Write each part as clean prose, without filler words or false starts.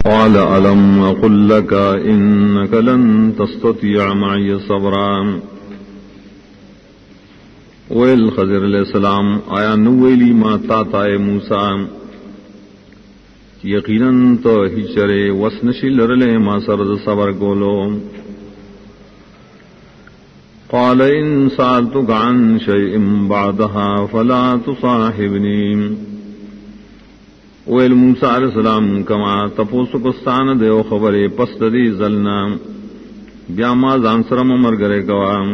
قال ألم أقل لك إنك لن تستطيع معي صبرا. ویل خضر علیہ السلام آیا نویلی ما تا موسیٰ یقیناً تو ہچرے وسنشی لرلے ما سرد صبر گولو. قال ان سألتك عن شيء بعدها فلا تصاحبني. ویل موسیٰ علیہ السلام کما تپوسکستان دیو خبرے پست دی ظلنا بیا ما زانسرم مرگرے گوام.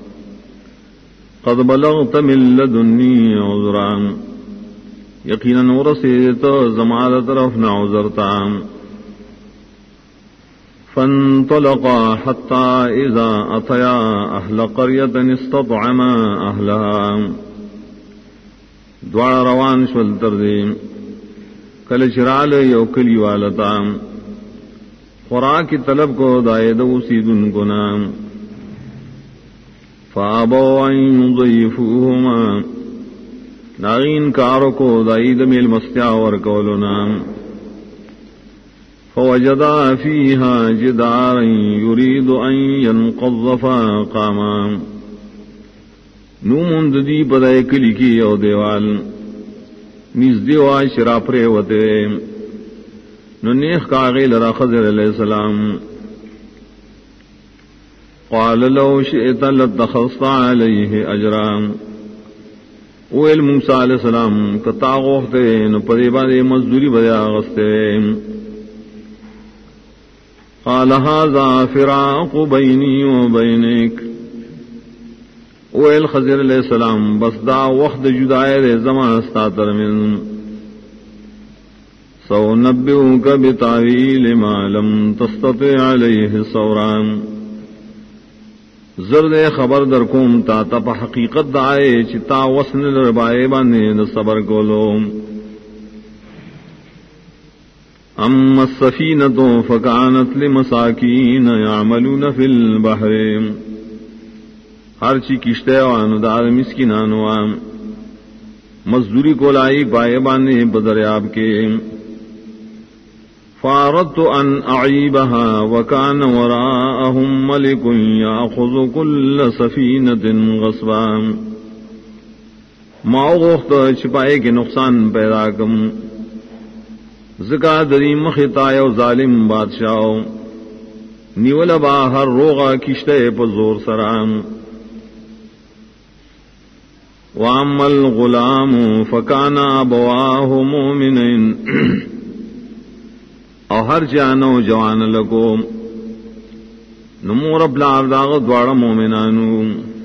قد بلغت من لدنی عذرا یقیناً ورسیت زمال طرف نعذرتا. فانطلقا حتى اذا اتیا اہل قریت استطعما اہلها. دوار روان شول تردیم کل چرال یو کلی والتا خوراک کی طلب کو دائے دوسی دن کو نام. فابوا ان يضيفوهما ناغین کارو کو دائید میل مستیا ورکولنا. فوجدا فيها جدارا يريد ان ينقض فقاما. نومند دی بدائے کلی کی او دیوال نیز دیوا شرا پرے وتے نو نیخ کاغی لرا خضر علیہ السلام. قال لو شئت لاتخذت علیہ اجرا. ویل موسیٰ علیہ السلام کتا غوختے نو پدی بادے مزدوری بیا غستے. قال هذا فراق بینی و بینک. ویل خضر علیہ السلام بس دا وقت جدائے دے زمان استا ترمن. سونبئک بتاویل ما لم تستطع علیہ صبرا. زرد خبر در کوم تا تپ حقیقت دائے چتا وسن لربائے بانے صبر گولو. اما السفینۃ فکانت لمساکین یعملون فی البحر. ہر چی کشتے وان دار مسکینانو مزدوری کو لائی پائے بانے بدریاب کے. فاردت ان اعیبها وکان وراءهم ملک یاخذ کل سفینۃ غصبا. ما غوخت چھپائے کے نقصان پیدا کم زکا دری مخطا یو ظالم بادشاہ نیول باہر روغا کشتے پر زور سرام. واما الغلام فکان ابواہ مومنین. او ہر جانو جوان لگو نمور بلار داغ دوار مومنانو.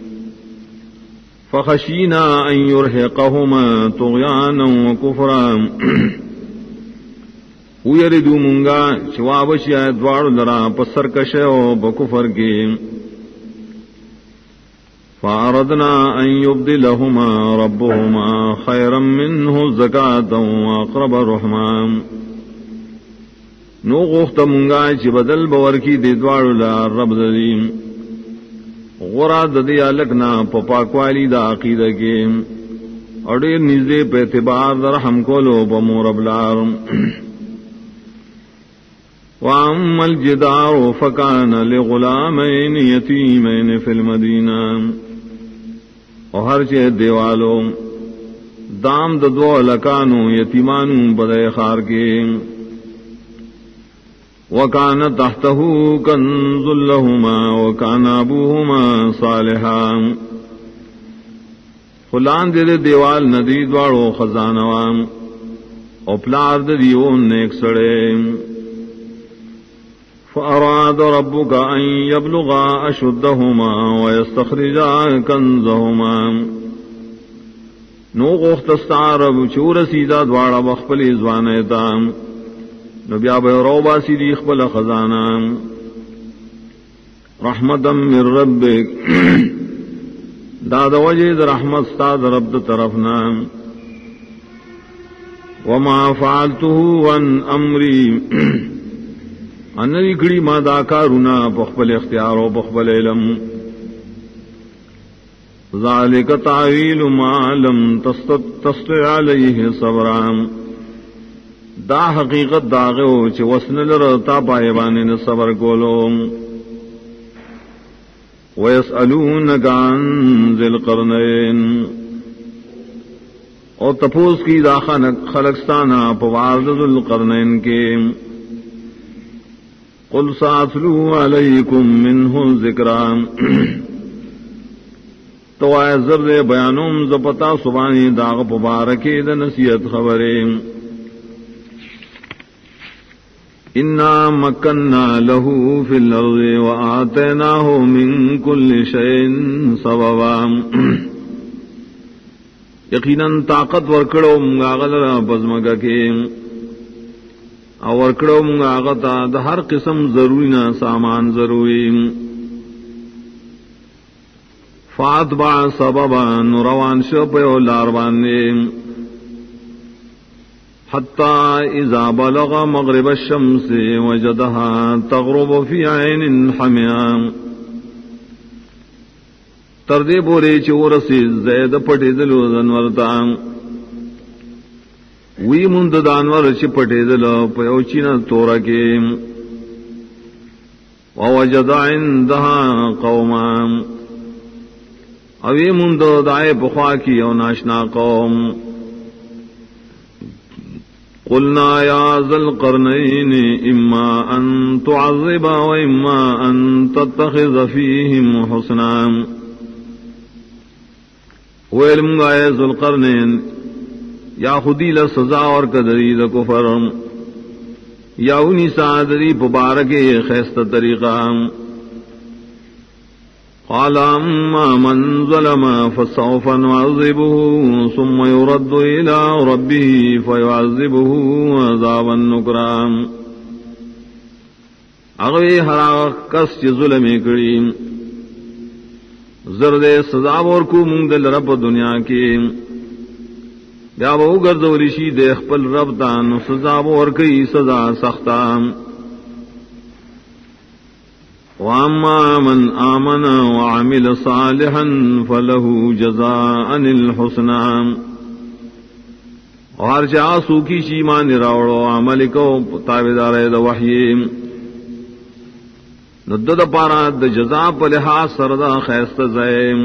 فخشینا ان یرحقہما طغیانا و کفرا. ویردو منگا چوابشی دوار لرا پسر کشو بکفر کے. فاردنا ان یبدلہما ربہما خیرا منہ زکاة و اقرب رحمان. نو غوخت منگا چی بدل بور کی دیدوار لار رب دلیم غرا ددیا لکنا پپاکوالی دا عقیدہ کے اڑیر نزدے پہ اعتبار در رحم کولو بمو رب لار. واما الجدار فکان لغلامین یتیمین فی المدینہ. اور ہر چہ دیوالو دام ددو لکانو یتیمانو بدے خار کے. وکان تحتہ کنز لہما وکان ابوہما صالحا. فلان دے دیوال ندی دوارو خزانوان او پلار دیون نیک سڑے. فاراد ربک ان یبلغا اشدہما ویستخرجا کنزہما. نو غوخت استعرب چور سیدہ دوارا بخپلی زوانیتا نبی آب روبا سیدی اخبل خزانہ. رحمتا من ربک داد وجد رحمت استاد رب طرفنا. وما فعلته عن امری ان نکڑی ما دا کارونا بخبل اختیار و بخبل علم. ذالک تعویل ما لم تستطع علیہ صبرا. دا حقیقت داغو چ وسن لرتا پایبانی نے صبر کولو ویسألونک عن ذی القرنین اور تپوس کی داخل خلقستانہ پوارد ذی القرنین کے قل ساتلو علیکم منہ ذکرا تو آئے زرد بیانوم زپتا سبانی داغ پبارکی دا نصیحت خبریں انا مکننا له فی الارض وآتیناہ من کل شیء سببا یقیناً طاقت ورکڑو منگا غلرا پزمگا کے او ورکڑو منگا غتا دا ہر قسم ضرورینا سامان ضروری فاتبع سببا نروان شپیو لارواننے حتی اذا بلغ مغرب الشمس وجدها تغرب فی عین حمیام تردے بورے چورسی زید پٹی دلو دنورتا وی مند دانور چ پٹی دلو پیوچینا تورکے ووجد عندها قوما اوی مند دائے بخوا کی او ناشنا قوم قلنا یا ذا القرنین اما ان تعذب و اما ان تتخذ فیہم حسنا ویلم گائے ذو القرنین یا خودی لسزا اور قدری دا کفر یا انہی سادری پبارک خیست طریقہ قال اما من ظلم فسوف نعذبه ثم يرد الى ربه فيعذبه عذابا نكرا اغوی ہرا کس چ ظلم کری زرد سزا اور کو منگ دل رب دنیا کی یا وہ گردولی شی دے خپل رب دان سزا اور کئی سزا سختا واما من آمن وعمل صالحا فله جزاء الحسنى اور جاسو کی شیمان راوڑو عمل کو تابعدار د وحی ندد پارا د جزا پلہا سردا خیست زیم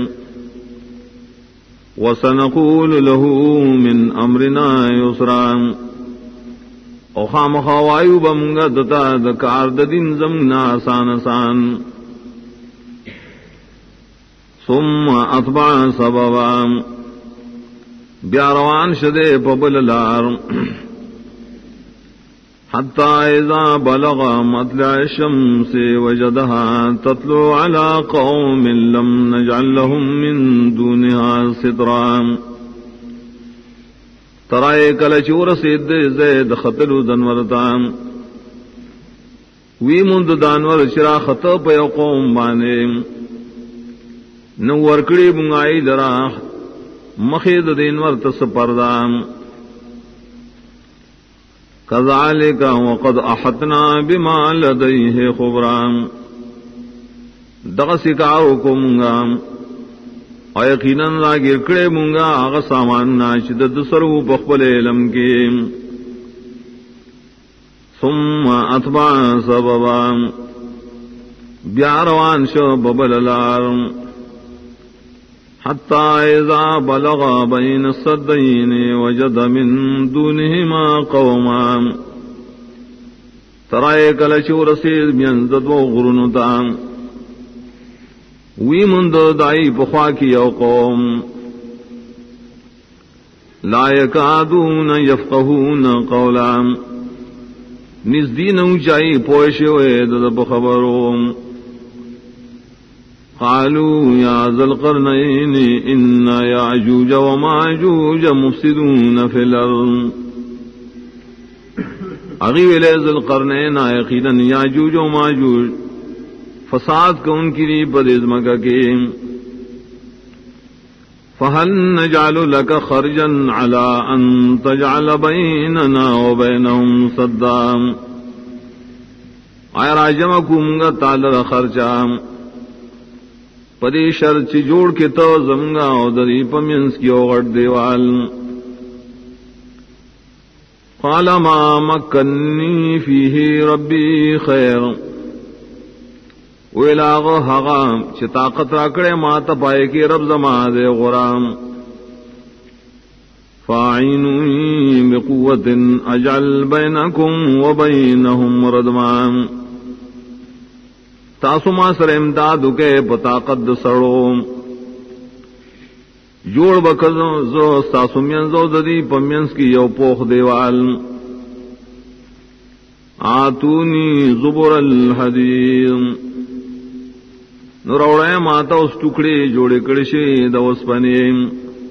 وسنقول له من امرنا یسرا او خام خوایو بمگا دتا دکار دین زمنا آسان آسان ثم اتبع سببا بیاروان شدے پبل لار حتی اذا بلغ مطلع الشمس وجدها تطلع على قوم لم نجعل لهم من دونها سترا ترائے کل چور سید زید خطلو دنورتام وی مند دانور چرا خط پہ قوم بانے نو ورکڑی بنگائی درا مخید دینور تس پردام کذالک وقد احطنا بما لدیہ خبرام دغسکاو کو منگام اور یقیناً راگر کڑے مونگا آغا سامان ناچ دسرو بخبل علم کے ثم اتبع سببا بیاروان شو ببل لار حتی اذا بلغ بین السدین وجد من دونہما قوما ترائے کلچو رسید بینزد و غرنتام وی مند دائی پخوا کی او قوم لا یکادون یفقہون قولا نزدین اونچائی پوشوئے دد بخبروں قالوا یا ذا القرنین ان یعجوج وماجوج مفسدون فی الارض اغیو ذا القرنین یقینا یعجوج وماجوج فساد کو ان کی بدعزمگا کے فہل نجعل لك خرجا على ان تجعل بیننا وبینہم سدا آیا راجمہ کو منگا تالر خرچا پدی شرچ جوڑ کے تو زمگا او دری پمینس کی اوغٹ دیوال قال ما مکنی فیہ ربی خیر ویلاغ حغام چھ طاقت راکڑے ما تپائے کی رب زما دے غرام فاعینونی بقوت اجعل بینکم وبینہم ردمان تاسو ما سر امدادو کے پطاقت سڑو جوڑ بکزو تاسو مینزو ددی پمینز کی یو پوخ دیوال آتونی زبر الحدید نروڑے ماتا اس ٹکڑے جوڑے کڑشے دوس پنیم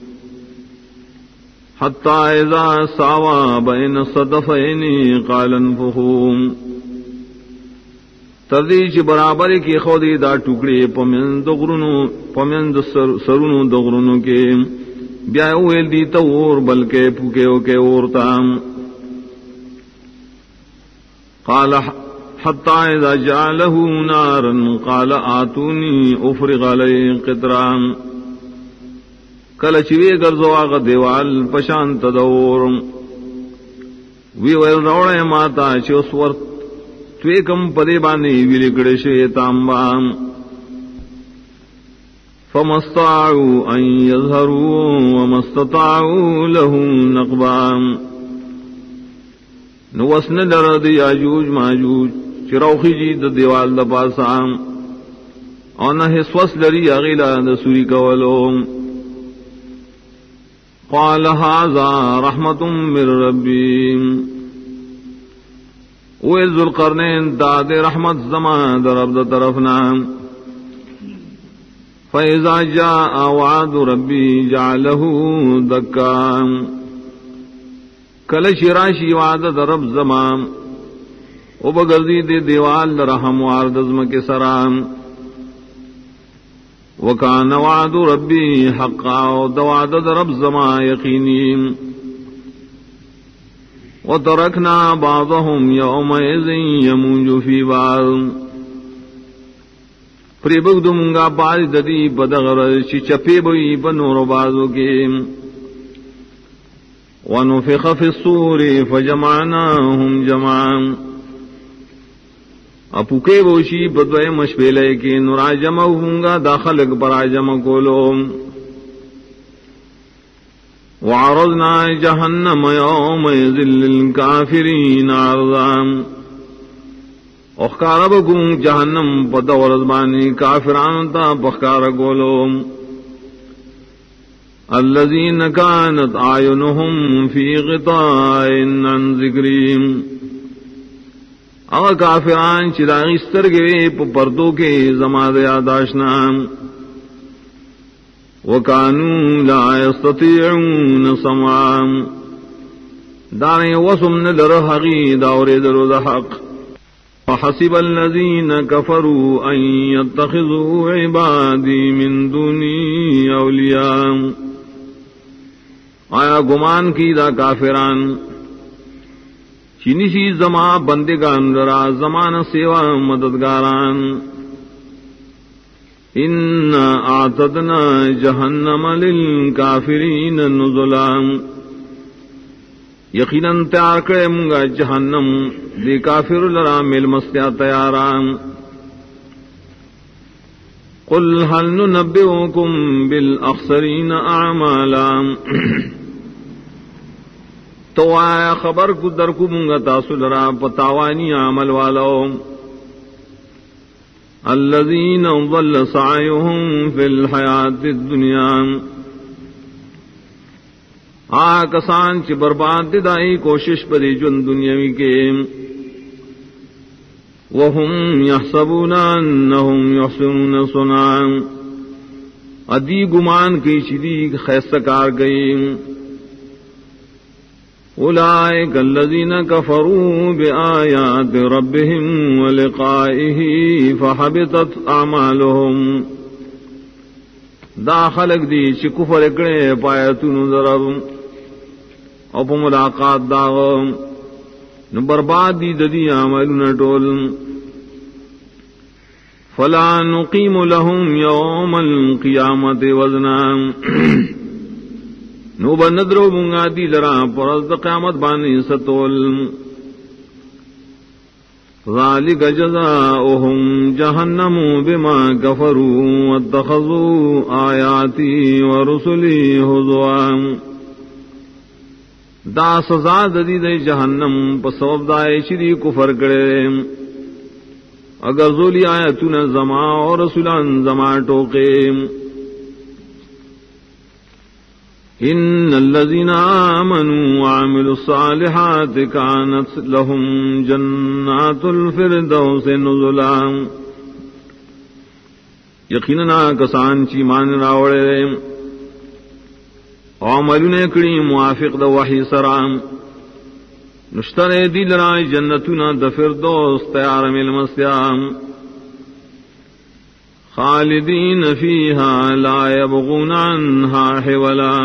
حتی اذا ساوا بین صدفینی قال انفخوم تردی چی برابر کی خودی دا ٹکڑے پمند سرونو دغرونو کے بیا اویل دی تور بلکہ پوکے اوکے اورتام قال حتی اذا جعلہو نارا قال آتونی افرغ علی قطران کل چوی گرزو آغا دیوال پشانت دور وی ویل روڑے ماتا چوس ورت توی کم پدے بانی ویلی کڑشے تامبام فمستطاعو ان یظہرو ومستطاعو لہو نقبام نوسن درد یاجوج ماجوج چروخی جید دیوال دا پاسام اونا حسوس لری اغیلا دا سوری کولوم قال هذا رحمة من ربی اوے ذوالقرنین داد رحمت زمان در رب طرفنا فإذا جاء وعد ربی جعله دکا کل شراشی وعد در رب زمان او بگردی دے دیوال رحم واردزم کے سرام وکان وعد ربی حقا وعد رب زما یقینی وترکنا بعضهم یومئذ یموج فی بعض پریبگ دمگا باری ددی بدغر چی چپے بئی بنور بازو کے ونفخ فی الصور فجمعناهم جمعا اپوکے بوشی بدوئے مشبیلے کی نراجم ہوں گا داخل براجم کولو وعرضنا جہنم یومئذ للکافرین عرضا اخکار بکوں جہنم پدور ازبانی کافران تا بخکار کولو الذین کانت اعینہم فی غطاء عن ذکریم اور کافران چراغی سترگے پردوں کے زماد یاداشنا وکانو لا یستطیعون سمعا دانے وسمن در حقی دور در حق وحسب الذین کفروا ان یتخذوا عبادی من دونی اولیاء آیا گمان کی دا کافران چینی سی زما بندگان درا زمان سیوا مددگاران ان اعتدنا جہنم للکافرین نزلا یقیناً تیار کرے منگا جہنم دی کافر لرا مل مستیا تیاران قل هل ننبئکم بالاخسرین اعمالا تو آیا خبر کو در کو منگا تاسو لرا پتاوانی عمل والو الذین ضل سعیهم فی الحیات الدنیا کسان چی برباد دائی کوشش پری جن دنیاوی کے وهم یحسبون انہم یحسنون صنعا ادی گمان کی چیدی خیستکار گئی اولئک الذین کفروا بآیات ربهم ولقائه فحبطت اعمالهم دا خلق دی چی کفر کرے پایتون ضرب او پا ملاقات داغ نو برباد دی ددی عملون ٹول فلا نقیم لهم یوم القیامت وزنا نو بندرو منگا دی لرا پرز قیامت بانی ستول ذالک جزاؤہم جہنم بما کفروا واتخذوا آیاتی ورسلی ہزوا دا سزا ددی دے جہنم پس سبب دائے شری کفر کرے اگر زولی آیتون زما اور رسولان زما ٹوکے ان الذين آمنوا وعملوا الصالحات كانت لهم جنات الفردوس نزلا یقینا کسان چی مان راوڑے عملونه کړي موافق د وحی سرام نشتره دی لرای جنتنا د فردوس تیار مل مسیام خالدین فیها لا یبغون عنها حولا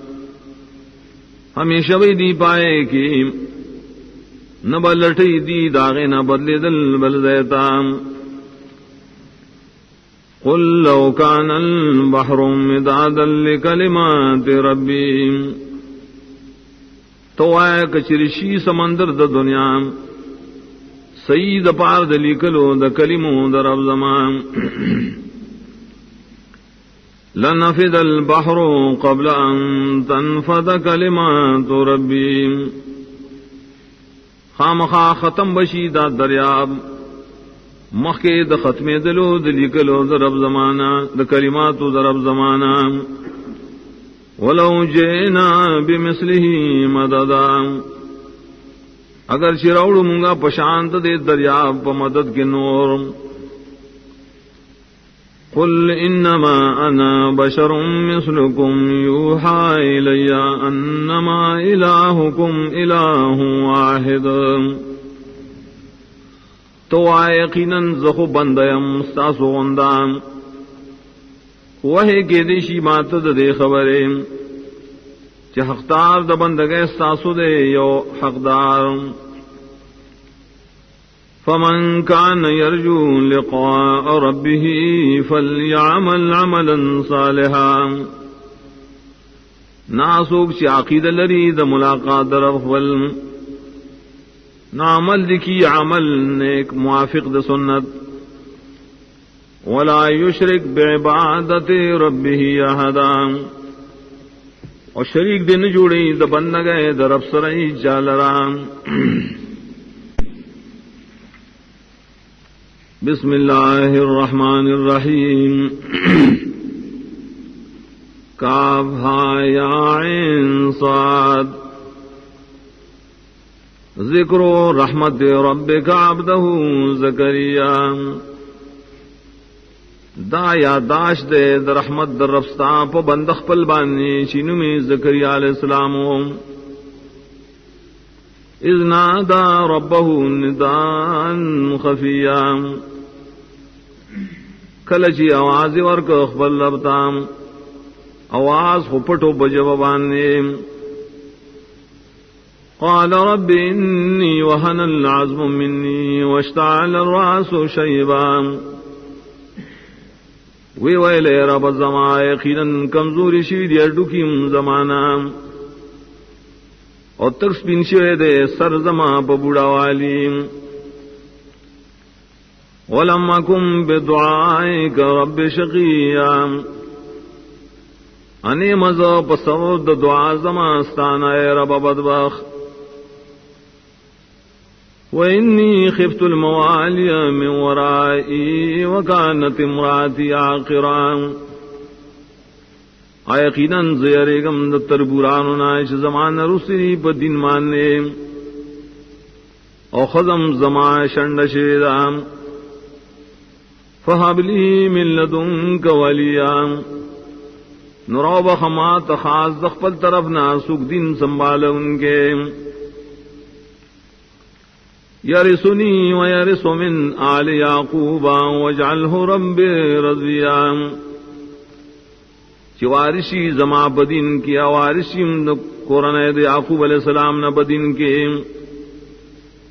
ہمیشہ بھی دی پائے کی نہ بلٹی دی داغے نہ بدلے دل بل دیتا قل لو كان البحر مدادا لكلمات ربي تو آئے کچرشی سمندر د دنیا سید پار دلی کلو د کلمو د رب زمان لنفد البحر قبل ان تنفد كلمات ربي خامخا ختم بشی دا دریاب مخی د ختم دلو دلی کلو د رب زمانہ د کلمات د رب زمانہ ولو جئنا بمثله مددا اگر چراؤڑ مونگا پشانت دے دریاب پا مدد کے نور قل انما انا بشر مثلكم يوحى الي انما الهكم اله واحد تو یقیناً زخو بندیم ستاسو غندام وہی کے دیشی مات دے خبریں چہ حقدار د بندگے ستاسو دے یو حقدار فمن كان يرجو لقاء ربه فليعمل عملا صالحا ناسوک چی عقید لری د ملاقات در افول نعمل دکی عمل نیک موافق د سنت ولا يشرك بعبادت ربه احدا اور شریک دن جوڑی د بندگے در رب سرئی جالرام بسم اللہ الرحمن الرحیم کاف ہا یا عین صاد ذکر رحمت ربک عبدہ زکریا دا یاداش دے در رحمت در رفستا پا بندخ پل بانی چینو میں زکریا علیہ السلام اذ نادا ربہ ندان خفیا کلچی آواز ورک اخبر لبتام آواز خپٹو بجوابانے قال رب انی وهن العظم منی واشتعل الراس شیبا وی ویلے رب زمان یقیناً کمزوری شوید یردکیم زمانا اور ترس بین شوید سر زمان ببوڑا والیم ولم اکم بدعائک رب شقیا انی مزا پسود دعا زمان استانا اے رب بدبخ وإني خفت الموالي من ورائي وكانت امراتي عاقرا یقیناً زیرگم د تربورانو نائش زمان رسری پا دین ماننے او خزم زمان شند شیدام فہب لی من لدنک ولیا نرو بخما تخاص دخپل طرف ناسک دین سنبھال ان کے یرثنی ویرث من آل یعقوب واجعلہ رب رضیا چی وارشی زما بدین کی وارشی قرآن یعقوب علیہ السلام نہ بدین کے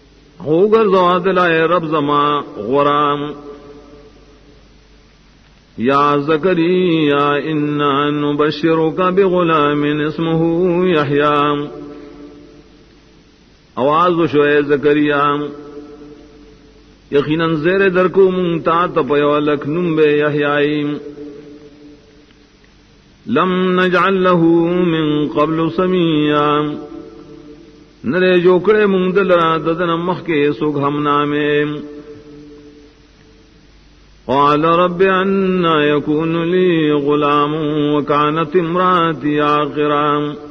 ہوگر زواد لائے رب زما غرام یا زکریا انا نبشرک بغلام اسمہ یحییٰ، آواز شوئے زکریا یقیناً زیر درکو منتا تپیو لکھنم بے یحیائی، لم نجعل له من قبل سمیعا، نرے جوکڑے مندل را ددن مخ کے سوگ ہم نامے، قال رب انا يكون لي غلام وكانت امراتي عاقرا،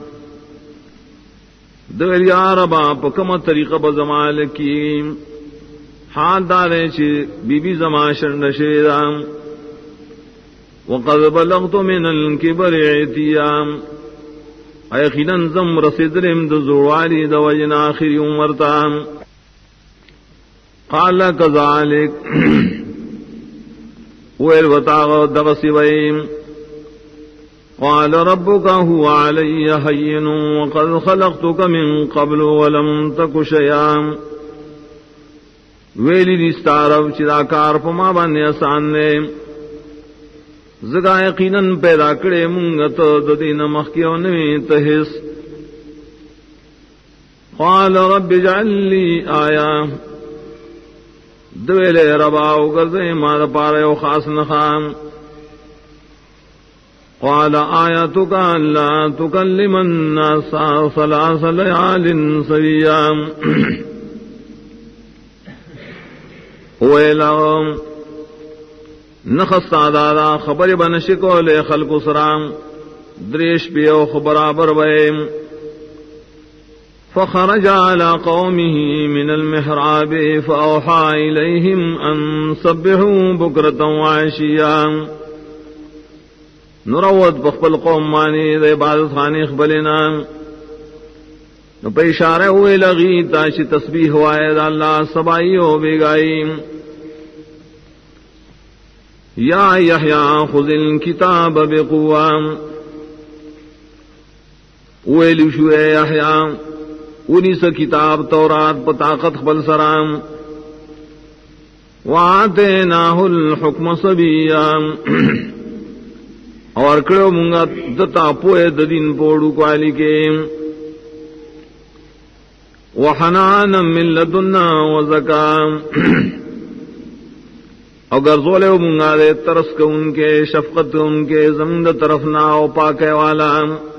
دل یا ربا پکم طریقہ بزمال کی حال دارے چھ بی بی زما شرن شیرام، وقد بلغت من الكبر عتیا، یقیناً زم رسیدرم د زوالی د وجن آخری عمرتام، قال كذلك ویل وطاغ دغسی ویم، قال ربك هو علی حین وقد خلقتك من قبل ولم تك شیئا، ویلی دیستارو چدا کار پما باندې آسان نے، زگا یقیناً پیدا کرے منگت ددین مخیو نوی تحس، قال رب اجعل لی آیا، دویلے رباو گردے ماد پارے و خاص نخام، قال آیتک اللہ تکلم الناس ثلاث لیال سویا، ویلہم نخصا دادا خبر بنشکو لے خلق سرام دریش پیو خبرابر ویم، فخرج على قومه من المحراب فأوحى إليهم أن سبحوا بكرة وعشيا، نروت بخبل قوم مانی دے عبادت خانی اخبلنا، نو پہ اشارہ ہوئے لغی تاشی تسبیح ہوائے دا اللہ سبائی ہو بیگائی، یا یحییٰ خذ الکتاب بقوہ، ویلو شوئے یحییٰ انیس کتاب تورات پتاقت خبل سرام، وآتیناہ الحکم صبیہ، اور کرو منگا دتا پوئے ددین پوڑو کوالی کے، وحنانا من لدنا وزکاة، اگر زولے منگا دے ترس کے ان کے شفقت ان کے زمد طرف نہ او پاکے والا،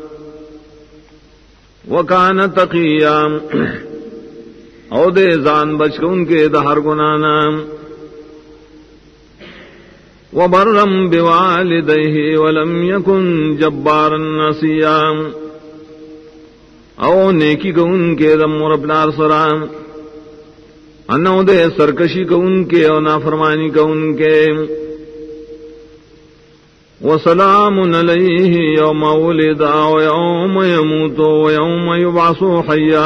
وکان تقیا، او دے زان بچ کے ان کے دہر گنانا، وبرم بوالدیہ ولم یکن جبارا نسیا، او نیکی کو ان کے دم ربلار سرام، انو دے سرکشی کو ان کے او نافرمانی کو ان کے، وسلام علیہ یوم ولد ویوم یموت ویوم یبعث حیا،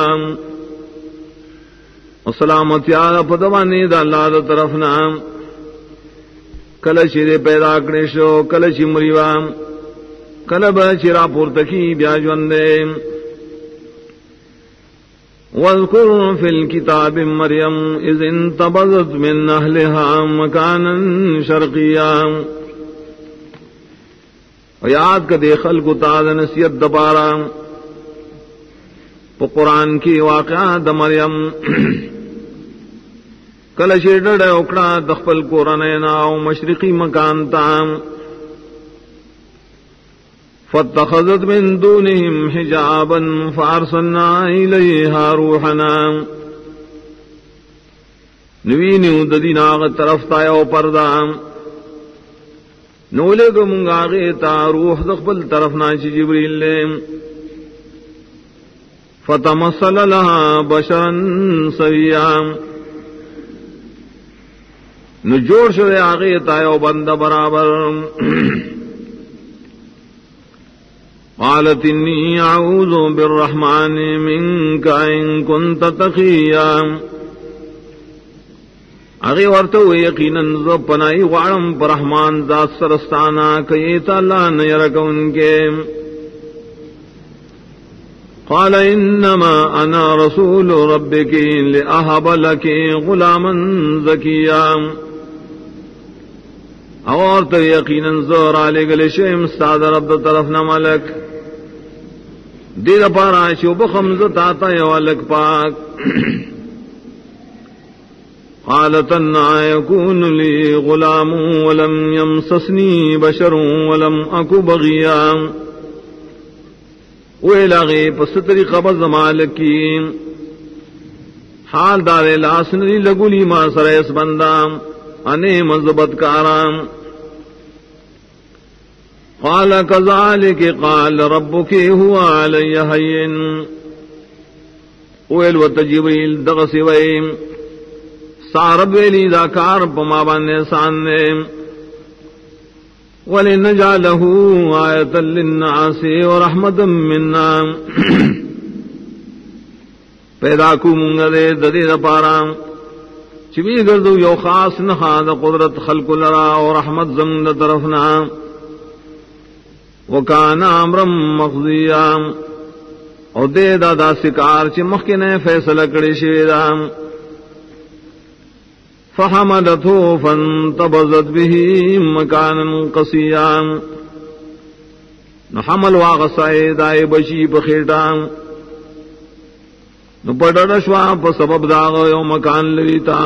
وسلامتی آدھا پدوانی دا اللہ دا طرف نام، کلچی دے پیدا کرشو کلچی مریوام، کلب چرا پورتکی بیاجوندے، واذکر فی الکتاب مریم اذ انتبذت من اہلها مکانا شرقیا، و یاد کا دے خلق تاد نصیت دبارا پا قرآن کی واقعہ دا مریم، کلشی ڈڑ اکڑا دخپل قرآنینا و مشرقی مکان تام، فاتخذت من دونهم حجابا فارسلنا الیہا روحنا، نوینیو ددین آغا طرف تایو پردام، نولے کو منگا غیتا روح دخپل طرف ناچی جبریل لے، فتمثل لها بشرا سویا، نجوڑ شدے آغیتا یو بند برابر، قالت انی اعوذ بالرحمن منک ان کنت تقیا، اگے ورتو یقیناً ز پنائی غارم پر رحمان ذات سرستانا کیتا اللہ نیرکن کے، قال انما انا رسول ربک لأہب لک غلاما زکیا، اور تو یقیناً زور علی گلے شیم استاد رب طرف نہ ملک دیر پارا شوب خمزت آتا یا ولک پاک قالت انا يكون لي غلام ولم يمسسني بشر ولم اكو بغيا ویلاغی پس طریقہ بزمالکی حال دار لاسنی لگولی ما سریس بندام انے مذبت کارام قال كذلك قال ربك هو علي هين ویل وتجبریل دغسی ویم سارب ویلی دا کار پما بانے ساننے وَلِنَجْعَلَهُ آیَةً لِلنَّاسِ وَرَحْمَةً مِنَّا پیدا کو منگا دے ددے دا پارا چوی گردو یو خاص نخا دا قدرت خلق لرا و رحمت زمن دا طرفنا وَكَانَ عَمْرًا مَقْضِيًّا او دے دا دا سکار چی مخکنے فیصلہ کڑی شویدہ فحملته فانتبذت به مكانا قصيا نحمل واغسائے دائے بشی بخیٹا نپڑا شوا پسبب داغ یو مکان لگیتا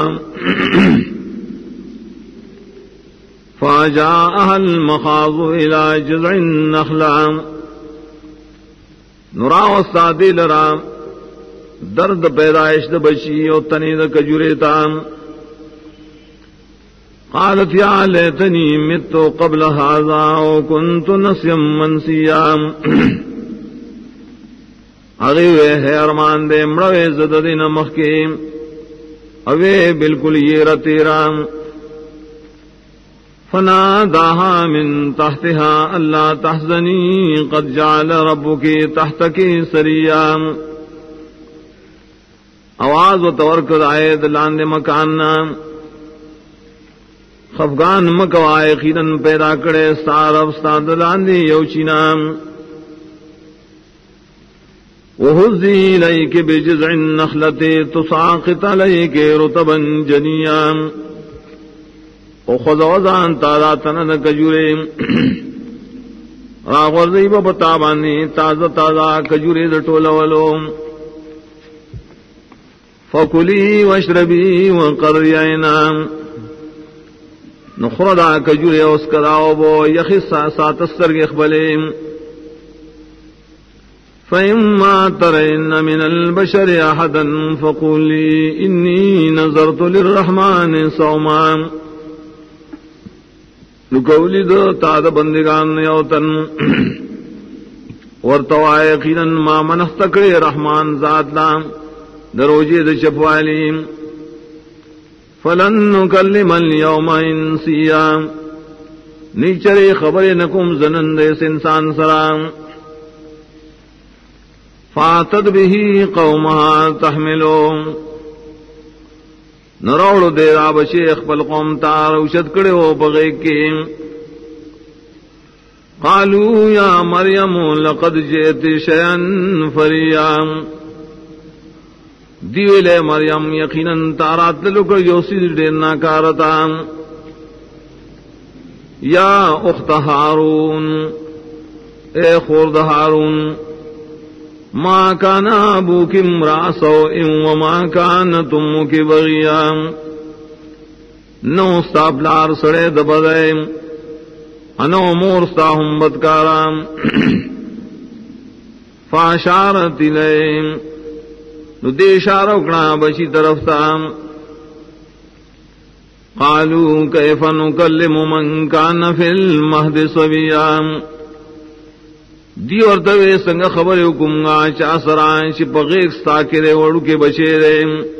فجاءها المخاض الى جذع النخلة نرا وستادی لرا درد پیدائش د بشی او تنی د کجوریتا قالت یا لیتنی مت قبل هذا وكنت نسيا منسيا اغیوے ہے ارمان دے مڑوے زد دین مخیم اوے بالکل یہ رتیرام فناداها من تحتها الا تحزني قد جعل ربك تحتك سريا آواز و تورکد آئے دلان دے مکاننا خفگان مکوائے خیرن پیدا کرے ستارب ستاد لاندی یوچینام وحزی لیک بجزع النخلت تساقط لیک رطبا جنیام او خضوزان تازہ تند کجورے راغورزی بطابانی تازہ تازہ کجورے دٹولولو فکلی واشربی وقرری عینام نخردا کجورے اس کداو بو یخص ساتستر کے اخبلیم فإما ترين من البشر أحدا فقولي إني نظرت للرحمن صوما لقولی دو تاد بندگان یوتن ورتوائے یقینا ما منستکڑے رحمان ذات لام دروجی د چپوالیم فلن نکلم اليوم انسیا نیچرے خبر نکم زنند اس انسان سلام فاتد به قومها تحملو نروڑ دیرا بشیخ پل قوم تار اوشد کڑے ہو بغے کی قالوا یا مریم لقد جئت شیئا فریا دیویلے مریم یقیناً تارات لکڑ یوسی دینا کارتا یا اخت ہارون اے خورد ہارون ما کان ابوک امرا سوء وما کانت امک بغیا نو ستا پلار سڑے دبدے انو مور ستا ہم بدکارام فاشارت الیہم نو دے اشارہ اکڑا بشی طرف تام قالوا کیف نکلم من کان فی المہد صبیا دی اور دوے سنگ خبر حکم گا چا سرائن چی پغیق ستا کرے وڑو کے بچے رے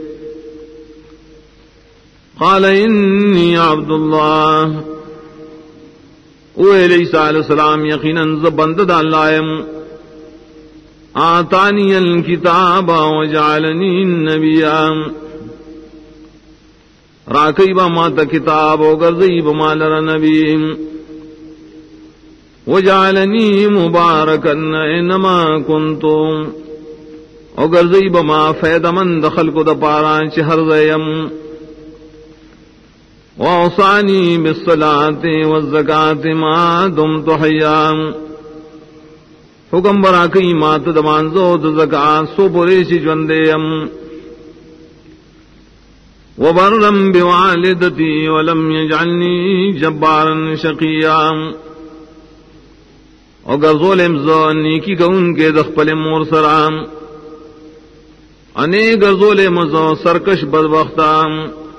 قال انی عبداللہ اوہ علیہ السلام یقیناً زبند دا اللہ آتانی الکتاب وجعلنی النبیا راکی با ماتا کتاب وگرزی با مالر نبی وجعلنی مبارکن اینما کنتم وگرزی با ما فیدمن دخل کو دا پاران چہر زیم وأوصاني بالصلاة والزكاة ما دمت حيا حکم براکی مات دمانزو دزکات سو پریشی جوندیم وبرم بوالدتی ولم يجعلنی جبارا شقیا اگر ظلم زنی کی کون کے دخپل مور سرام انیک ظلم زو سرکش بدبختام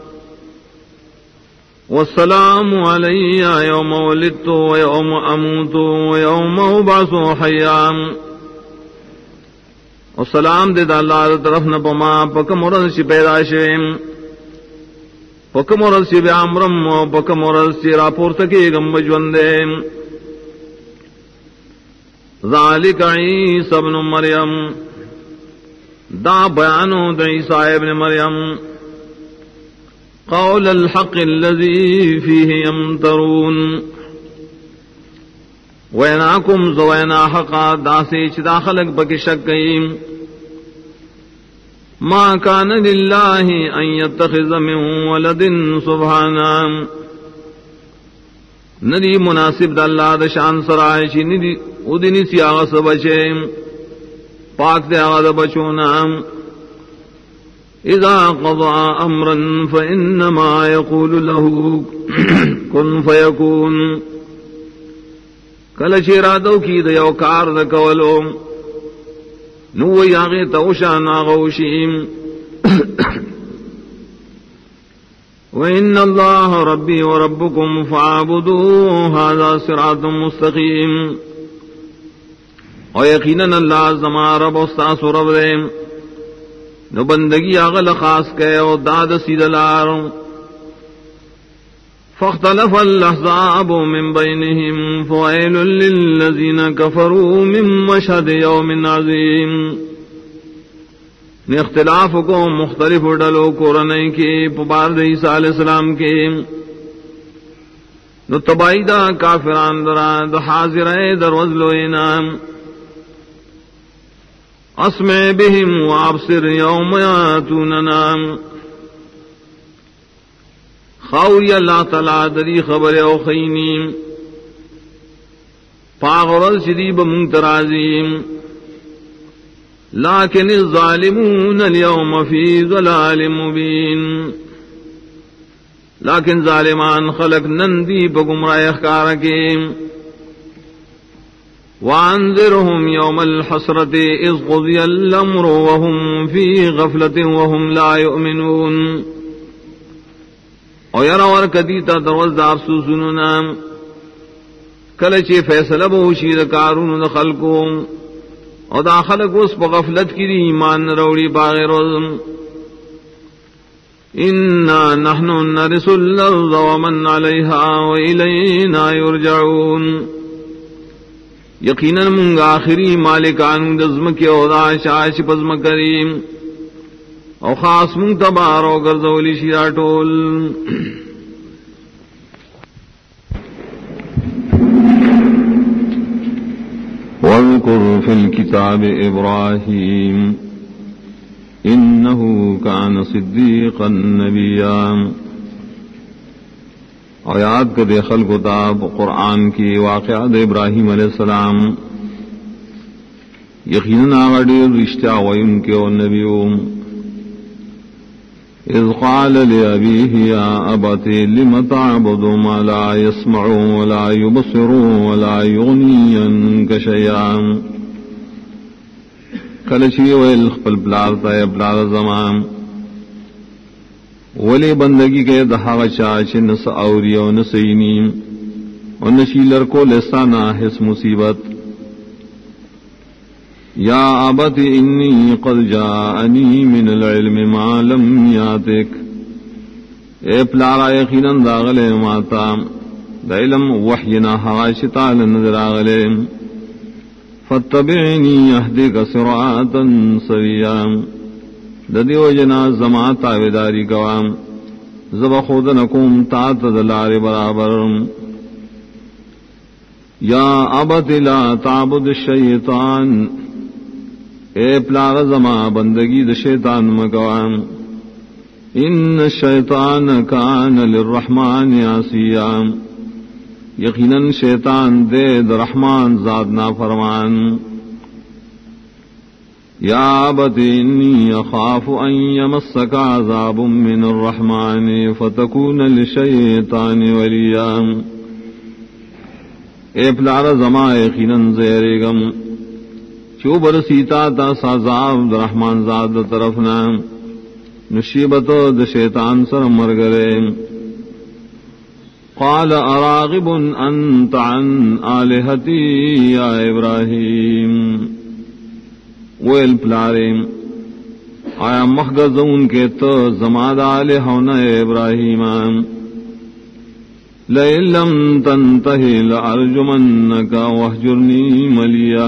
والسلام علی یوم ولدت ویوم اموت ویوم ابعث حیا والسلام دے اللہ طرف نہ پما پکم مرض سی پیدا شیم پکم مرض سی بیامرم پکم مرض سی راپور تکی گم بجوندے ذالک عیسی ابن مریم دا بیانو دا عیسی ابن مریم قول الحق الذي فيه يمترون ویناکم زوینا حقا داسی چدا خلق بکی شکیم ما کان للہ ان يتخذ من ولد سبحانا ندی مناسب دا اللہ دا شان سرائشی ندی ادنی سی آغا سبچے پاک دے آغا دا بچونا اذا قضى امرا فانما يقول له كن فيكون کل شیرادو کی دیو کار دکولو نو یاغی توشا ناغوشیم وان الله ربي وربكم فاعبدوه هذا صراط مستقيم اور یقینا اللہ زما رب استاس رب دے نو بندگی اغل خاص کے او داد سیدلار فاختلف الاحزاب من بينهم فويل للذين كفروا من مشهد يوم عظيم نے اختلاف کو مختلف ڈلو قرآن کے پبار عیسیٰ علیہ السلام کے نو تبائیدہ کافران درا دا حاضر در وزل و انام اسمع بهم وابصر يوم ياتوننا خاوی اللہ تعالی دری خبر او خینی پاغرل شدیب منترازیم لیکن الظالمون اليوم فی ضلال مبین لیکن ظالمان خلق نندی بگمراہ اخکارکیم وانذرهم يوم الحسرة إذ قضي الأمر وهم في غفلة وهم لا يؤمنون اور یرا ور کدیتا دروز دا افسوسننا کلچے فیصلہ بہوشی دا کارون دا خلقوں اور دا خلق اس پا غفلت کی دی ایمان روڑی باغی روزم انا نحن نرث الارض ومن علیہا وإلینا یرجعون یقیناً منگا آخری مالکان دزم کے اودا شاش پزم کریم او خاص منگ تبارو گرزولی شیرا ٹول واذکر فی الکتاب ابراہیم انہو کان صدیقا نبیا اور یاد کر دے خلق و تاب قرآن کی واقعات ابراہیم علیہ السلام یقیناً آغڑی رشتہ ویم کے و نبیوم اذ قال لأبیہ یا ابت لم تعبد ما لا يسمع ولا يبصر ولا يغني عنك شيئا کلچی ویل خپل بلارتا یا بلار زمان ولی بندگی کے دہاغ چاچ نس اوری و نسینی و نشیلر کو لسانا حس مصیبت یا آبت انی قد جاءنی من العلم ما لم یاتک اے پلارا یقیناً داغل ماتا دا علم وحینا حاشتا لنظر آغلے فاتبعنی اہدک صراطا سویا ددیو جنا زما تاویداری کوام زب خودنکم تات دلار برابر یا ابت لا تعبد الشیطان اے پلار زما بندگی د شیطان مکوام ان الشیطان کان للرحمن عصیا، یقیناً شیطان دے رحمان ذات نافرمان. یا ابت انی اخاف ان یمسک عذاب من الرحمن فتکون للشیطان ولیا. اے پلار زما یقیناً زیرگم چو برسیتا تا سازاب رحمان ذات طرفنا نشیبت د شیطان سر مرگرے. قال اراغب انت عن آلہتی یا ابراہیم، ویل پلارے آیا مخگزون کے تو زماد آلہون ابراہیم. لئن لم تنتہی لأرجمنک وحجرنی ملیا.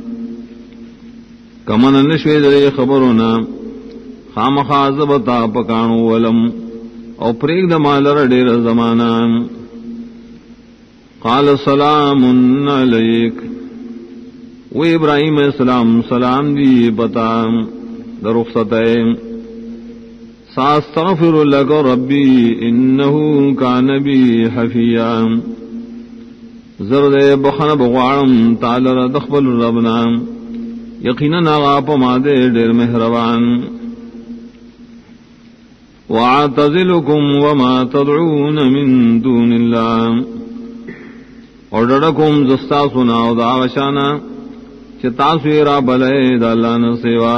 کمن نشوی درے خبرنا خام خازبتا پکانو ولم او پریگ دمالر دیر زمانا. قال سلام علیک، و ابراہیم السلام سلام دی پتا در رخصتے. ساستغفر لک ربی انہو کان بی حفیا، زرد بخن بغوارم تالر دخبل ربنا، یقیناً آغا پا دے دیر مہربان. وَاعْتَزِلُكُمْ وَمَا تَدْعُونَ مِن دُونِ اللَّهِ، اور ڈڑکم زستا سنا او داغشانا چتاسوی را بلے دا اللہ نسوا.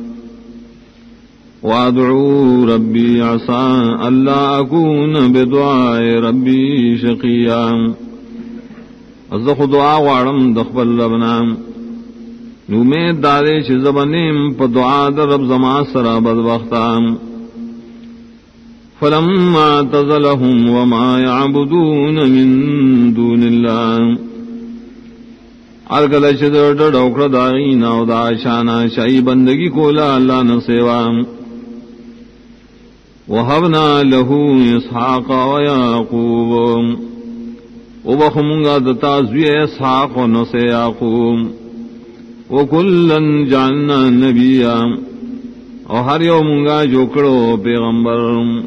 وَادْعُوا رَبِّي عَسَىٰ أَلَّا أَكُونَ بِدُعَاءِ رَبِّي شَقِيًّا. ازخ دعا وارم دخبل ربنا نومید دارے چھ زبنیم پا دعا در رب زما سرا بدبختام. فلما اعتزلهم وما يعبدون من دون الله، ارگل چدر ڈوکر داغین او داشانا شائی بندگی کولا اللہ نسوا. وہبنا له اسحاق و یعقوب، وبخمنگا دتا زوی اسحاق و نس یعقوب. وکلن جعلنا نبیا، اور ہر یو منگا جوکڑو پیغمبر.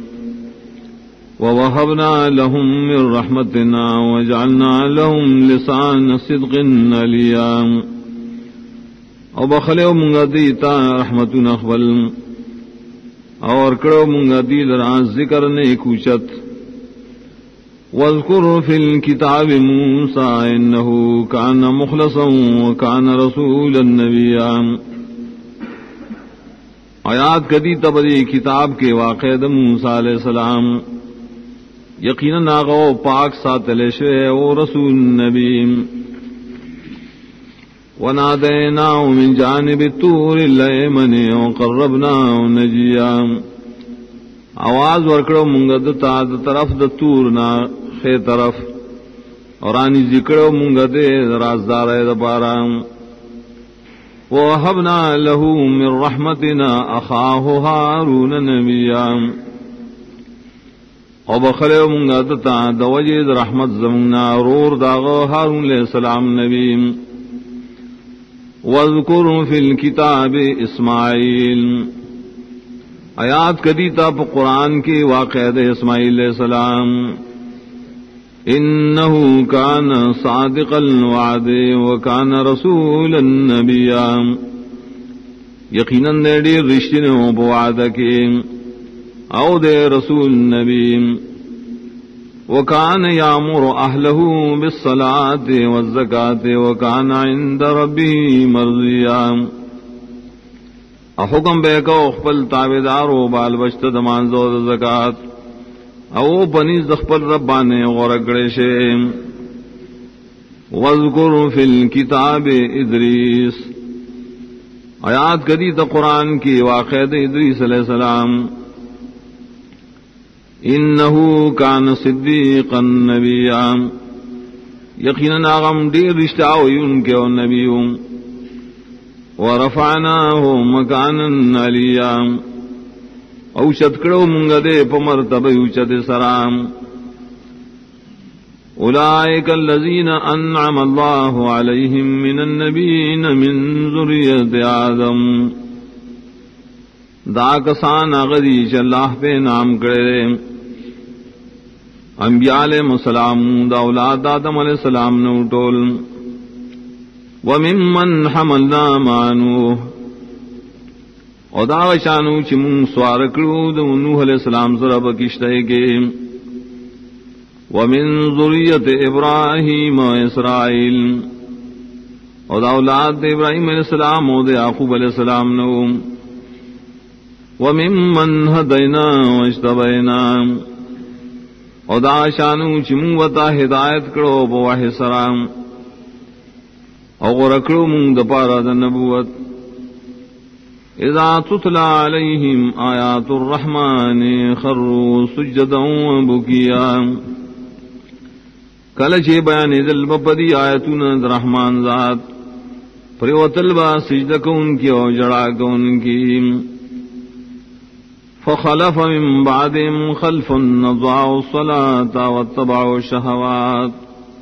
وَوَهَبْنَا لَهُم مِّن رَّحْمَتِنَا وَجَعَلْنَا لَهُمْ لِسَانَ صِدْقٍ عَلِيًّا، او بخلو منگا دیتا رحمتنا اخبل، اور کرو منگا دی لرا ذکر نیکوچت. وَاذْكُرْ فِي الْكِتَابِ مُوسَىٰ إِنَّهُ كَانَ مُخْلَصًا وَكَانَ رَسُولًا نَبِيًّا. آیات کدی تبدی کتاب کے واقع موسیٰ علیہ السلام، یقیناً آغا پاک ساتلے شوئے او رسول نبی. ونادیناہ من جانب الطور الایمن وقربناہ نجیا، آواز ورکڑو منگدتا دا طرف دا تورنا خی طرف، اور آنی ذکرو منگدے رازدار دا پارا. وَوَهَبْنَا لَهُ مِن رَّحْمَتِنَا أَخَاهُ هَارُونَ نَبِيًّا، او بخلے منگا دتا دوجید رحمت زمنا رور داغو ہارون علیہ السلام نبی. وَاذْكُرْ فِي الْكِتَابِ اسماعیل، آیات کدیتا پا قرآن کی واقع اسماعیل علیہ السلام. انہو کان صادق الوعد وکان رسولا نبیا، یقیناً دے دیر رشتنوں بوعدہ کی او دے رسول نبی. وکان یامر اہلہ بالصلاة والزکاة وکان عند ربی مرضیا، حکم بے کو اخپل تابدارو بال بشت دمانزو زکاة او پنیز دخپل ربانے غرقڑے شے. وَاذْكُرْ فِي الْكِتَابِ ادریس، آیات کدی تا قرآن کی واقع ادریس علیہ السلام. انہو کان صدیقا نبیا، یقیناً آغم دیر رشتاوی ان کے نبیوں. ورفعناہ مکانا علیا، اوچت کرو منگدے پمرتب اوچت سرام. اولئک الذین انعم اللہ علیہم من النبیین من ذریت آدم، دا کسان اغدی چ اللہ پہ نام کرے انبیاء علیہ السلام دا اولاد آدم علیہ السلام نو ٹول وممن حملنا مع نوح او دا شانو چ من سوار کړو د نوح علیہ السلام سره بکشته کې ومن ذریت ابراہیم و اسرائیل او دا اولاد ابراہیم علیہ السلام او دا یعقوب علیہ السلام نو وممن هدینا و اجتبینا او دا شانو چمون وطا ہدایت کرو بواہ سرام او غرکلو من دپارا دا نبوت اذا تتلا علیہم آیات الرحمن خروا سجدا و بکیا کلچے بیان دل بپدی آیتون رحمان ذات پریوتل با سجدہ کون کی او جڑا کون کی فخلف من بعدهم خلف اضاعوا الصلاة واتبعوا الشهوات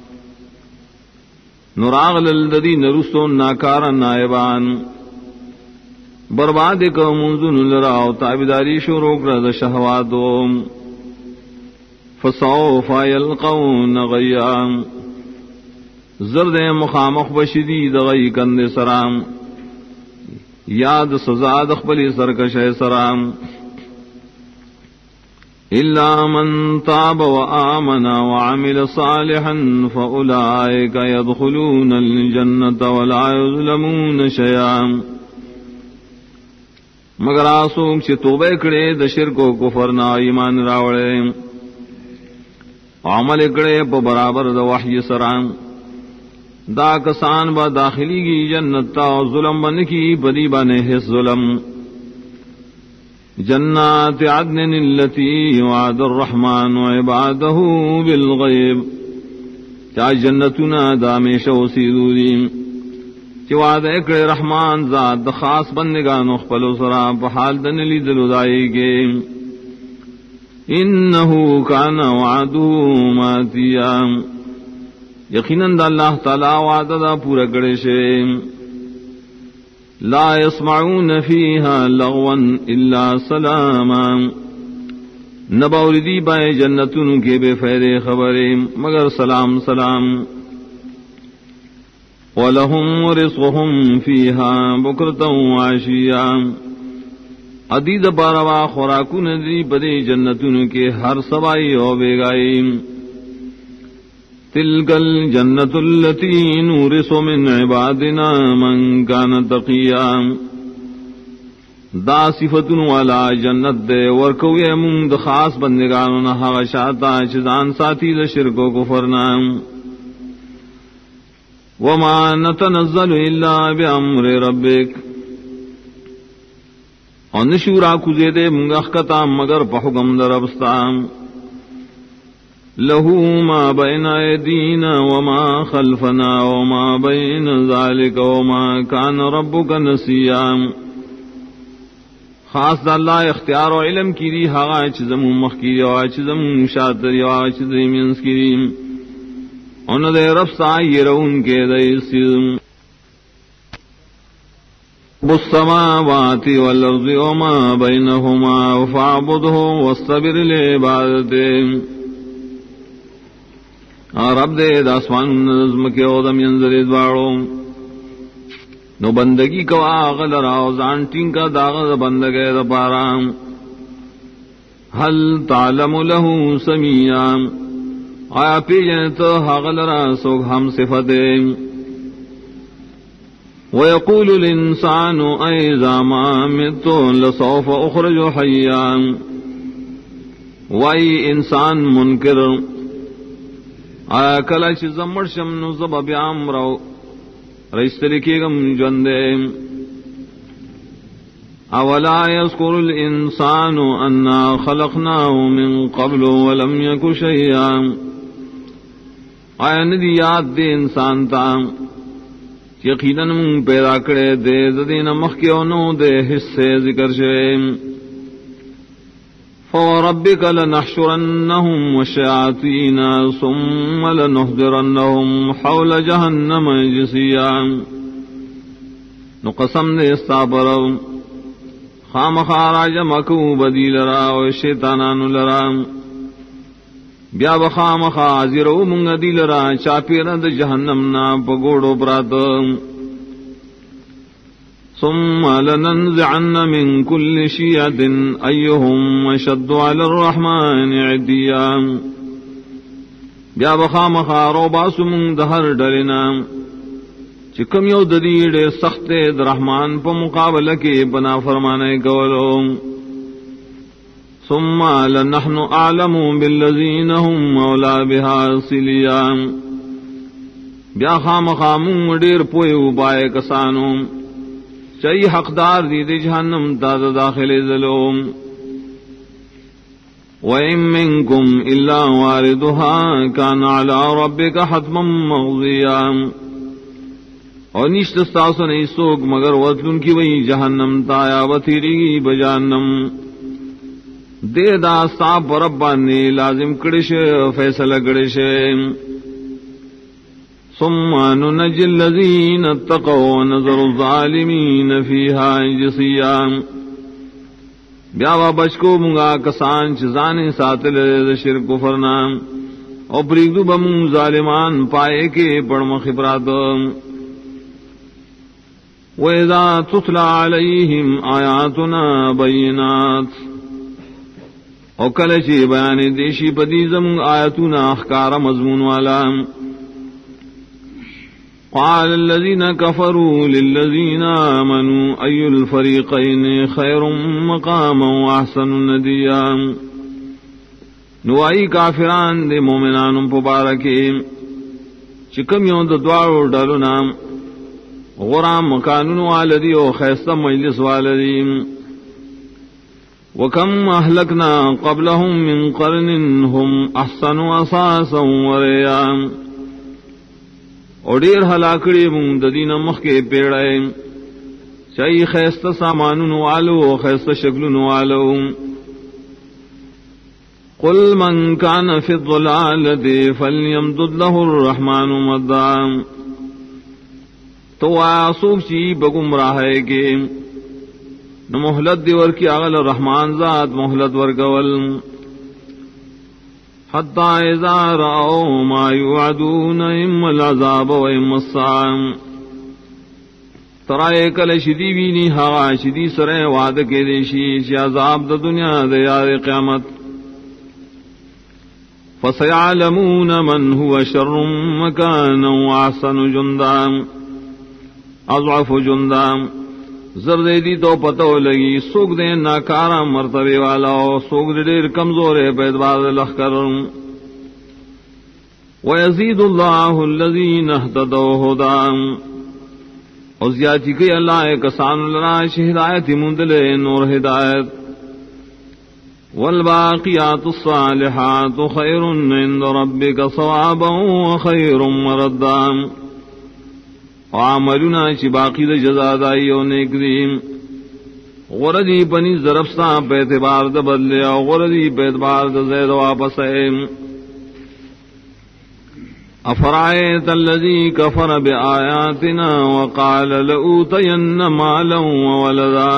نراغ للذی نرسو ناکارا نائبان برباد کو منزن لراو تابداری شروع کرد شہواتو فسوف یلقون غیام زرد مخامخ بشدید غی کند سرام یاد سزاد اخبلی سرکش سرام إلا من تاب وآمن وعمل صالحا فأولئك يدخلون الجنة ولا يظلمون شيئا مگر آسوک چھ توبہ کرے دا شرک و کفر نا ایمان راوڑے عمل کرے پا برابر دا وحی سران دا کسان با داخلی کی جنت تا ظلم بن کی بدی بانے حس ظلم جنات عدن التي وعد الرحمن عباده بالغيب چا جنتنا دامیش وسیدودیم چی وعد اکڑ رحمان ذات خاص بندگان اخپلو سرا بحال دنلی دلودائی کے انہو کان وعدو ماتیا یقیناً دا اللہ تعالی وعد دا پورا کرے شے لا يسمعون فيها لغوا الا سلاما نبوردی بائے جنتن کے بے فیدے خبریں مگر سلام سلام وَلَهُمْ رِزْقُهُمْ فِيهَا بُكْرَةً وَعَشِيًّا عدید باروا خوراکو ندی بدے جنتن کے ہر سوائی او بیگائی تلک الجنت التي نورث من عبادنا من كان تقيا دا صفتن والا جنت دے ورکوی من د خاص بندگانو نہ غشاتا چزان ساتھی د شرک و کفر نام وما نتنزل الا بامر ربک ان شورا کزے دے منگخ کتا مگر پا حکم در ربستان له ما بين أيدينا وما خلفنا وما بين ذلك وما كان ربك نسيا خاص دا اللہ اختیار و علم کی دی ہاں چزم مخکی و چزم شاطر و چزم منس کی دی ان دے رب سائی رون کے دے سیم بالسماوات والارض وما بينهما فاعبده واصطبر لعبادته رب دے داسمان نظم کے اودم ینظر ادوارو نو بندگی کو آغل راو زانٹین کا داغ بندگے دپارام حل تعلم له سمیعا آیا پی جنت حغل را سوگ ہم صفتے ويقول الانسان اذا ما مت لسوف اخرج حيا وائی انسان منکر آیا کلا چی زمر شم نو زب بیام رو رئیس طریقے گم جندے اولا یذکر الانسان انا خلقناه من قبل ولم یک شیئا آیا ندی یاد دے انسان تا یقیناً من پیدا کرے دے زدین مخیونو دے حصے ذکر شیم فوربك لنحشرنهم وشياطين ثم لنحضرنهم حول جهنم جثيا نقسم دے استابر خامخارا جمکو بدی لرا و شیطانانو لرا بیا بخامخا زیرو منگ دی لرا چاپی رد جہنمنا پگوڑو برات ثم لننزعن من كل شيعة أيهم أشد على الرحمن عديا بیا بخامخا رو باسو من دہر ڈلنا چکم یو ددی ڈیر سخت رحمان پا مقابلہ کے بنا فرمانے کولو ثم لنحن اعلم بالذین هم مولا بها صلیا بیا خامخا من ڈیر پوئے پائے کسانو چاہی حقدار دی جہنم تاز داخل ظلوم وَإِن مِّنكُمْ إِلَّا وَارِدُهَا كَانَ عَلَىٰ رَبِّكَ حَتْمًا مَّقْضِيًّا اور نشت استاسو نہیں سوک مگر وطلن کی وہی جہنم تایا وطیری بجانم دے دا صاحب ربانی لازم کڑش فیصلہ کڑش ثم ننجي الذين اتقوا ونذر الظالمين فيها جثيا بیا وا بچکو منگا کسان چزانے ساتل شرک کفرنا او پریدو بمون ظالمان پائے کے پڑم خبرات وَإِذَا تُتْلَى عَلَيْهِمْ آيَاتُنَا بَيِّنَاتٍ او کلچی بیان دیشی پدیزم آیاتنا اخکار مضمون والا قال الذين كفروا للذين آمنوا أي الفريقين خير مقاما وأحسن نديا نوائی کافران دے مومنان مبارکی چکم یوں دوارو ڈالنا غرام مکانون والدی و خیستہ مجلس والدی وکم اہلکنا قبلهم من قرن هم احسن اساسا وریا اور دیر ہلاکڑی من ددین مخ کے پیڑے چاہی خیست سامانون والو خیست شکلون والو قل من کان فی الضلالت فلیمدد له الرحمن مدا تو آسوب چی بگمراہ ہے کہ نہ محلت دیور کی اغل رحمان ذات محلت ورگول حتی اذا رأوا ما یوعدون اما العذاب و اما السام ترائے کل شدی بینی ہوا شدی سرے وعد کے دیشی چی عذاب دا دنیا دا یار قیامت فسیعلمون من هو شر مکانا واحسن جندا اضعف جندا زردی تو پتو لگی سوک دے ناکارا مرتبے والا سوک دیر کمزور پیدباد لخکر ویزید اللہ الذین اہتدوا ہدا اور زیادتی کی اللہ کسان لراش ہدایت مندلے نور ہدایت والباقیات الصالحات خیر عند ربک ثوابا وخیر مردا وعملنا چی باقی دا جزا دائی و نیک دیم غردی پنی ضرفسا پیتبار دا بدلے غردی پیتبار دا زید واپس افرائیت اللذی کفر بی آیاتنا وقال لأوتین مالا وولدا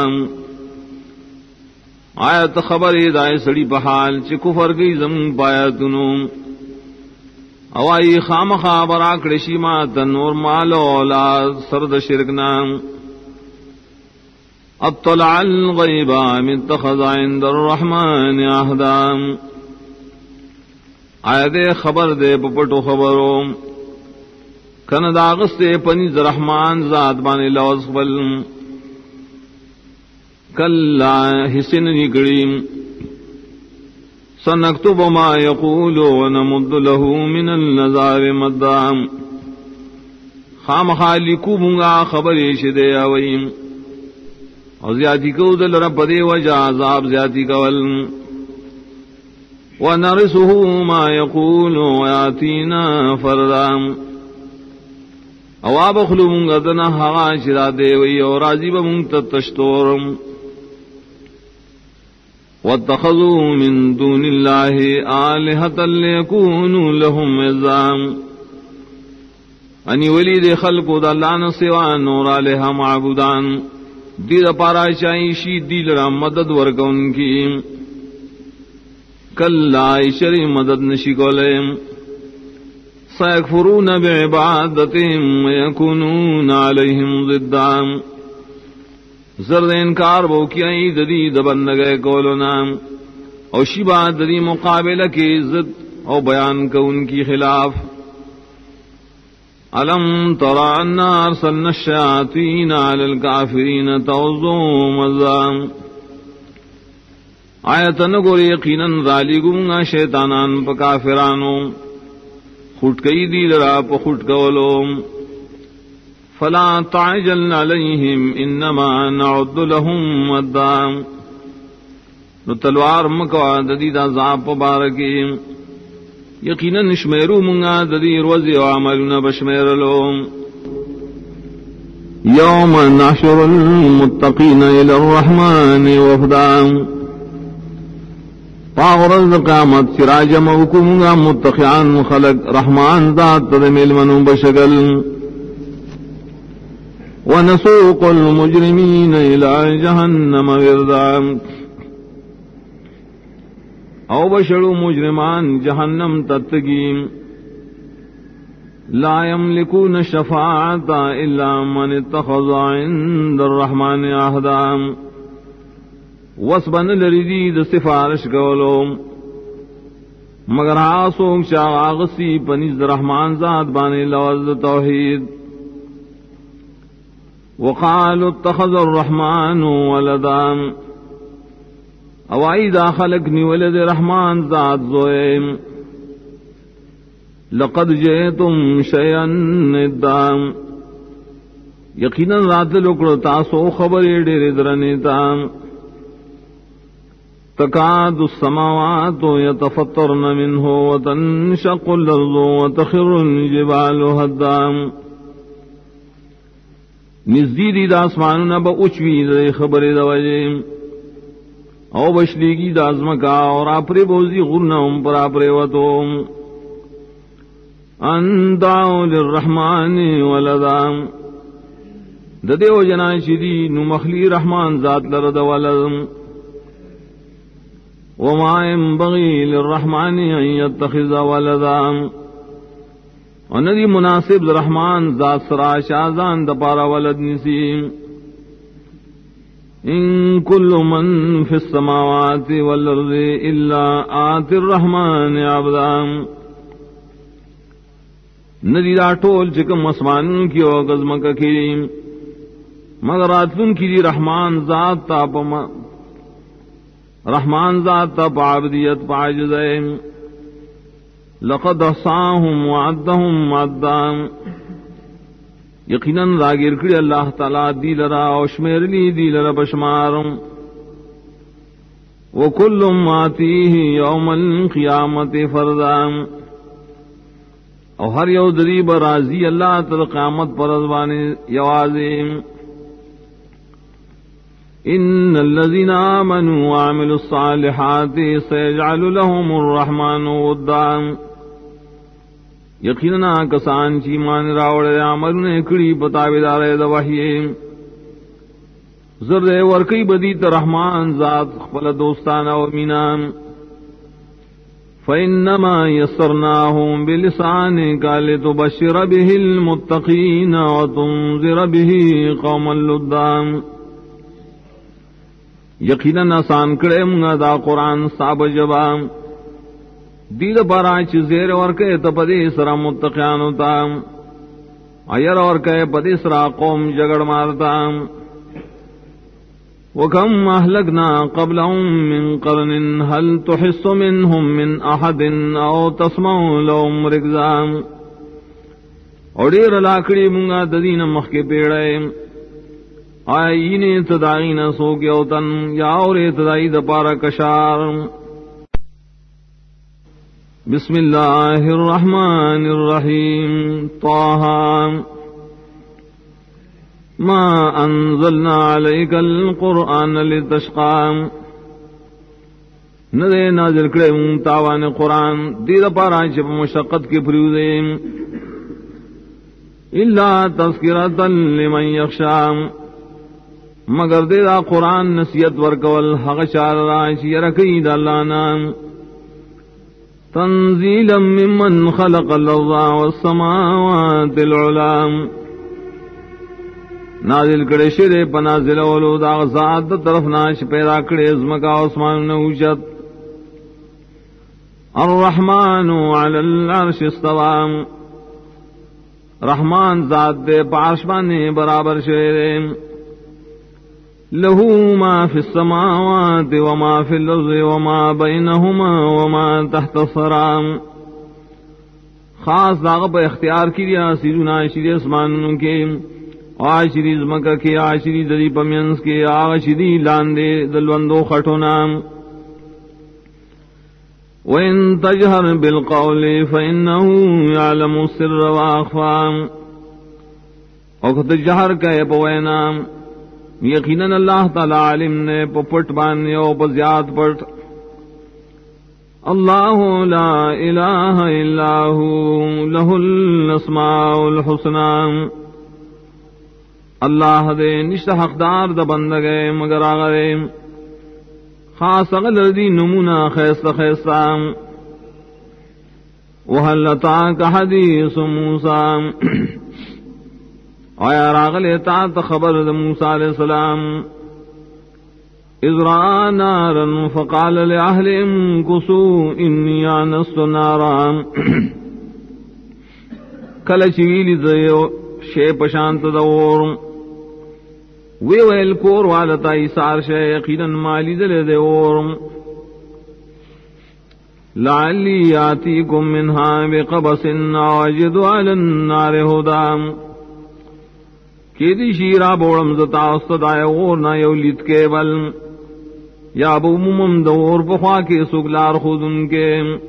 آیت خبری دائی سڑی پحال چی کفر گئی زمین پایتنو اوائی خام خابر آکڑشی ماتن اور مال اولاد سرد شرکنا اطلع الغیب ام اتخذ عند الرحمن عہدا آیا دے خبر دے پپٹو خبرو کن داغس دے پنیز رحمان ذات بانے لوز بل کلا حسن نکڑیم سنكتب ما يقول ونمد له من النذار مدا خام خالقو منگا خبری شدے اویم اور زیادی کو دل رب دے وجہ عذاب زیادی کول ونرسه ما يقول وياتينا فردا اواب خلو منگا دنا حغا شدا دے وی اور راضی بمنگ تشتورم واتخذوا من دون الله آلهة ليكونوا لهم عزام انی ولید خلق دا اللہ نسوا نور علیہ معبودان دید پارا چائشی دیل را مدد ورکون کی کلا شری مدد نشی کولے سیکفرون بعبادتهم ویکونون علیہم ضدا زرد انکار بو کی ددی دبندگے کولنا او شبا ددی مقابلہ کی ضد او بیان کو ان کی خلاف علم ترى أن أرسلنا الشياطين على الكافرين تعظهم مزام آیت نگور یقینا ذالگونگا شیطانان پا کافرانو خود کئی دی لرا پا خود کولو فلا تعجل علیہم انما نعد لهم مدام نو تلوار مکوا ددی دا عذاب پا بارکی یقینا نشمیرو منگا ددی روزی و عملنا بشمیرلو یوم نحشر المتقین الى الرحمن وفدام پاغرز قیامت سراج موکمگا متقیان خلق رحمان ذات تدمیل منو بشکل ونسوق المجرمین الى جہنم وردام او بشڑو مجرمان جہنم تتگیم لا یملکون الشفاعت الا من اتخذ عند الرحمن عہدام وسبن لردید سفارش کولو مگر آسوک چاہ آغسی پنیز رحمان ذات بانی لوز توحید وقالوا اتخذ الرحمن ولدام اوائی داخلک نیولد رحمان ذات زوئیم لقد جئتم شیئا ندام یقینا رات لکڑ تاسو خبری ڈیر درنیتا تکاد السماوات یتفطرن منہ وتنشق الارض وتخر الجبال هدام نزدیدی دا اسمانونا با اچوی دا خبری دا وجیم او بشلیگی دا ازمکا اور آپری بوزی غرنہم پر آپری وطوم ان دعو للرحمن ولدام ددیو جناشی دی نمخلی رحمان ذات لرد ولدم وما ينبغي للرحمن ان يتخذ ولدام وندی مناسب رحمان ذات سرا شازان دپارا ولد نسیم ان كل من في السماوات والارض الا آتي الرحمن عبدا ندی دا ٹول چکم اسمان کی او گزمک کریم مگر آتن کی دی رحمان ذات تا پا رحمان ذات تا پا عبدیت پا عجزائم لقد احصاهم وعدهم عدام یقیناً راگیر کری اللہ تعالی دی لرا او شمیر لی دی لرا بشمارم وکل آتیہ یوم القیامت فردام او ہر یو دریب راضی اللہ تعالی قیامت پر ازبان یوازیم ان الذین آمنوا وعملوا الصالحات سيجعل لهم الرحمن ودام یقیناً کسان چی مان راوڑے عمل نے کڑی بتاویدارے دا وحی ذرے ورکی بدیت رحمان ذات خپل دوستانا و مینان فإنما يسرناهم بلسانك لتبشر به المتقين وتنذر به قوما لدام یقیناً آسان کرے منگا دا قرآن صاحب جبام دید پارا چیزیر اور کہ تپدی سرا متقیان ہوتا ایر اور کہ پدی سرا قوم جگڑ مارتا وکم اہلکنا قبلهم من قرن هل تحس منهم من احد او تسمع لهم رکزا اور دیر لاکڑی منگا ددین مخ کے پیڑے آئین تدائین سو گیوتن یا اور تدائی دپارا کشار بسم اللہ الرحمن الرحیم طه ما انزلنا علیک القرآن لتشقى ندے نازل کرے تاوان قرآن دید پارا چپ مشقت کے پریوزے الا تذکرۃ لمن یخشى مگر دے دا قرآن نصیحت ورکول حق چار راش یرکی دا اللہ نام تنزیلا ممن خلق الارض والسماوات العلام نازل کرے شرے پنازل اولو دا ذات دا طرف ناش پیدا کرے ازمکا عثمان نوجت الرحمن علی العرش استوام رحمان ذات دے پارشبانے برابر شرے لہو ما فی السماوات وما فی الارض وما بینہما وما تحت الثرام خاص داغ پہ اختیار کیا سیدنا شری اسمانوں کے آشری زمکہ کے آشری دری پمینس کے آشری لاندے دلوندو خٹونام وَإِن تَجْهَرْ بِالْقَوْلِ فَإِنَّهُ يَعْلَمُ السِّرَّ وَأَخْفَى وقت جہر کا پوینام یقیناً اللہ تعالی عالم نے پپٹ بانے او بزیاد پٹ اللہ لا الہ الا ہو لہ الاسماء الحسنى اللہ دے نشت حقدار دا بندگے مگر آگرے خاص اغلر دی نمونہ خیست خیستام وحل اتاک حدیث موسیٰ آیا راغل اطاعت خبر دا موسیٰ علیہ السلام اذ رأى نارا فقال لأهلهم كثوا انی آنست نارا کل چویلی دیو شے پشانت دور ویل کور والتا ایسار شے یقینا مالی دل دیور لعلی آتیکم منها بقبس اجد علی النار ہدام کی دی شیرہ بوڑم زتا استدائے غورنا یولید کے بل یا ابو ممم دور بخوا کے سگلار خود ان کے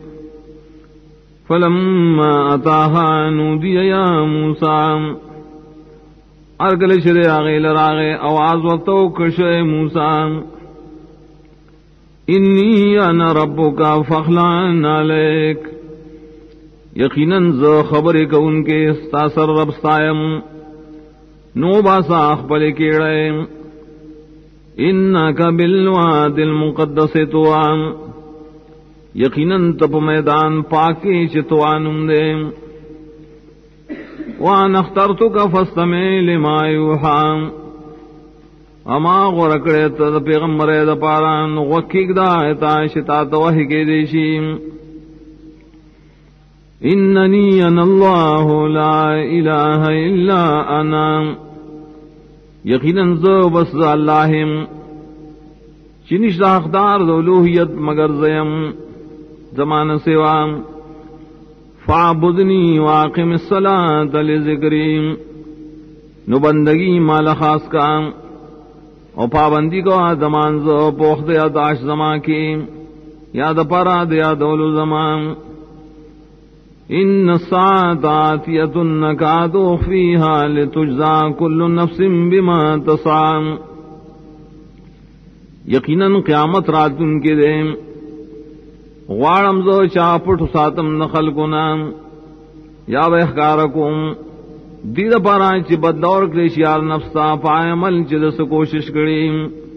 فلما اتاہا نودی یا موسیٰ ارگل شرے آگے لراغے آواز وقتو کشے موسیٰ انی انا ربکا فخلان علیک یقیناً ز خبرے کا ان کے استاثر رب ستائم نو باسا اخبر کیڑے انکا بالواد المقدس توام یقیناً تپ میدان پاکی چتوانم دے وان اخترتک فاستمع لما یوحام اما غرکڑے تد پیغمبر دا پاران غکیک دا ایتا شتا توحی کے دیشیم اننی انا اللہ لا الہ الا انا یقیناً زو بس اللہم چنش دا اخدار دولوحیت مگر زیم زمان سوام فعبدنی واقم الصلاة لذکریم نو بندگی مال خاص کام او پابندی کو زمان زو پوخت یاد آش زمان کی یاد پارا دیا دولو زمان ان الساعة آتیۃ نکاد اخفیہا لتجزا کل نفس بما تسعى یقیناً قیامت رات ان کے دیں غوارم زو چاپٹ ساتم نخل کنام یا بحکارکم دید پارا چی بددور کلیشیار نفسا پائے عمل چی دس کوشش کریم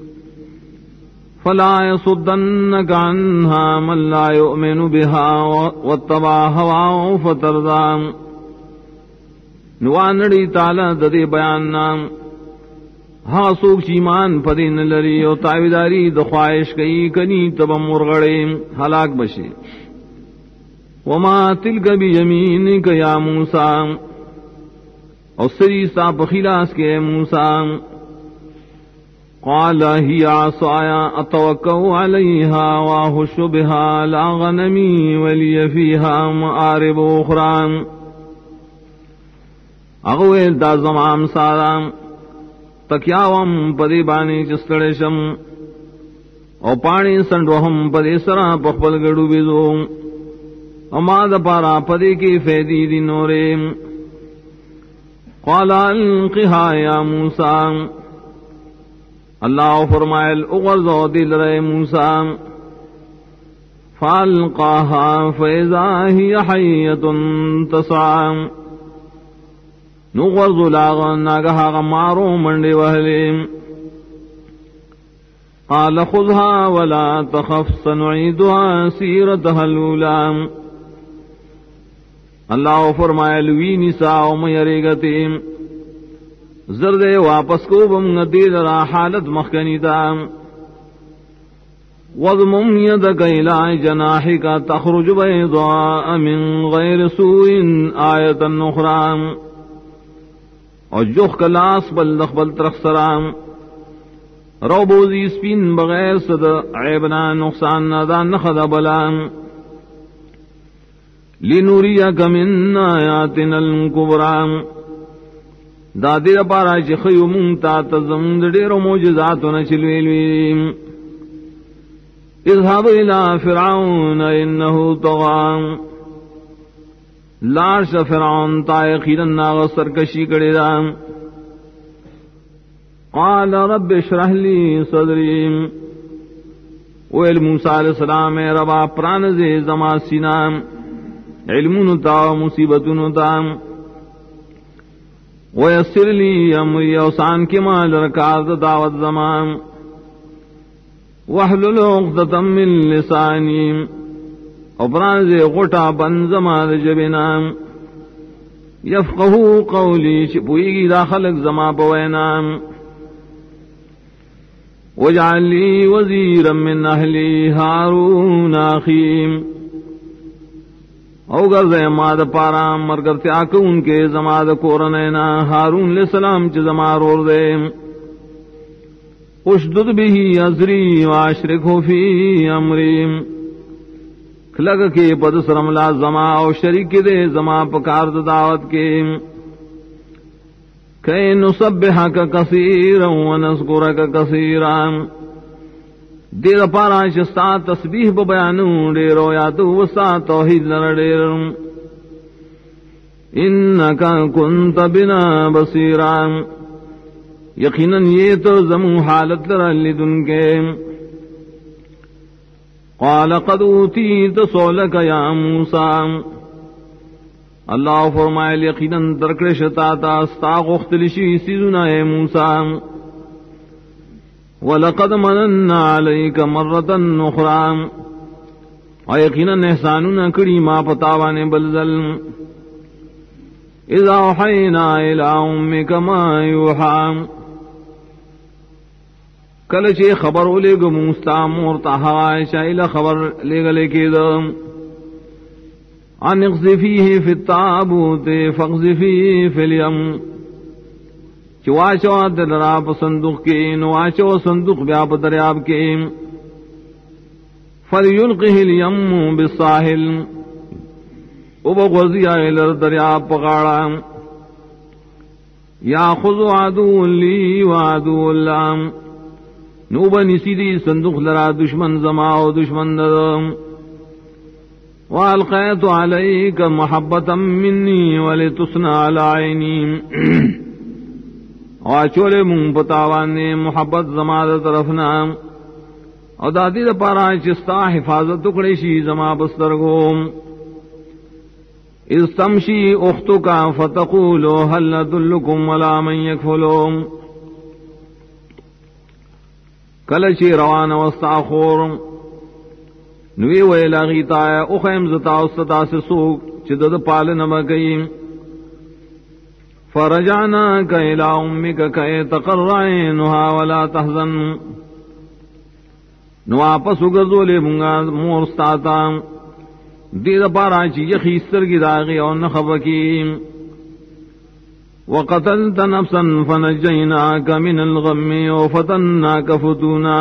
فلا يصدنك عنها من لا يؤمن بها واتبع هواه فتردى نوانڑی تعالی ددی بیان نام ہاں سوک چیمان پدین لری او تاویداری دخواہش کئی کنی تب مرغڑے ہلاک بشی وما تلک بیمینک یا موسیٰ او سری سا پخیلاس کے موسیٰ قال ہی عصایا اتوکو علیہا واہش بها لا غنمی ولی فیہا معارب اخرام اغویل دا زمام سارام تکیاوم پدی بانی چستڑے شم او پانی سنڈوہم پدی سرا پخبل گڑو بیزو اما دا پارا پدی کی فیدی دی نوریم قال القها یا موسیٰ اللہ فرمائل اغرزو دل رے موسیٰ فالقاها فیضا ہی حیت تسعام نو غرزو لاغ ناگہا غمارو منڈی وحلیم قال خذها ولا تخف سنعيدها سيرتها الأولى. اللہ فرمائے لوی نساء میرگتیم زردے واپس کو بم ندیر را حالت مخکنی تام. وَضْمُمْ يَدَكَ إِلَىٰ جَنَاحِكَ تَخْرُجُ بَيْضَاءَ مِنْ غَيْرِ سُوءٍ آيَةً أُخْرَى. اور جخ کلاس بلدخ بلترخ سرام رو بوزی سپین بغیر صد عیبنا نقصان نادان نخد بلام. لِنُرِيَكَ مِنْ آيَاتِنَا الْكُبْرَى. دادی پارا چخیو منتا تزم دیر موجزاتنا چلویلویم. اذهب الى فرعون انه طغى. لارش فرعون تائقینا ناغ سرکشی کڑی دا. قال رب اشرح لي صدری. ویل موسیٰ علیہ السلام ربا پرانزے زما سینام علمون تا مصیبتون تا. ویسر لی امری اوسان کی مال رکاز دعوت زمان. وحلل عقدۃ من لسانی. ابراز غٹا بن زمان جبنا. یفقہوا قولی شپوئی داخلق زما بوینام. واجعل لی وزیرا من اہلی ہارون اخی. او گرزے ماد پارا مرگرتے آکو ان کے زماد کورنینا ہارون علیہ السلام چ زما رور دے. اشدد به ازری واشرکہ فی امری. کھلگ کے پد سرملا زما او شریک دے زما پکار دعوت کے. کئی نسبحک کثیرا ونذکرک کثیرا. دیر پارا شستا تسبیح بیانو ڈیرو یا تو وسا توحید لر ڈیر. انکا کنت بنا بصیرا. یقیناً یہ تو زمو حالت لدن کے. قال قد اوتیت سؤلک یا موسیٰ. اللہ فرمائے یقیناً درکڑ شتا تا استا غختلشی سیزنا اے موسیٰ. وَلَقَدْ مَنَنَّا عَلَيْكَ مَرَّةً أُخْرَى. اور یقیناً احساننا کری ما پتاوانے بلزل. اذا اوحینا الى امک ما یوحی. کل چے خبر لے گا موسیٰ مورتا حوائشہ الى خبر لے گا لے کے دا. ان اقذفیہ فی التابوت فاقذفیہ فی الیم. چواچو دلراب صندوق کے نواچو صندوق بیاب دریاب کے. فلیلقہ الیم بالساحل. وبغضی الى دریاب پغاڑا. یاخذ عدو لی وعدو اللہ. نوبا نسیدی صندوق لرا دشمن زما و دشمن درم. والقیت علیک محبتا منی ولتصنع علی عینی. واچولے من پتاوانے محبت زما دا طرفنا. او دادی دا پارا چستا حفاظت کڑیشی زما بسترگوم. اذ تمشی اختک فتقولو هل ندلکم ولا من یکفلوم. کلچی روان وستا خور نوی ویلا غیتا اخیم زتا استا سے سوک چدد پال نمکی. فرجعنا کا الى امک کئی تقر عینها ولا تحزن. نو آپس اگرزولے منگا مورستاتا دید پارا چی یخی سرگی داغی اور نخبکی. وقتلت نفسا فنجیناک من الغم وفتناک فتونا.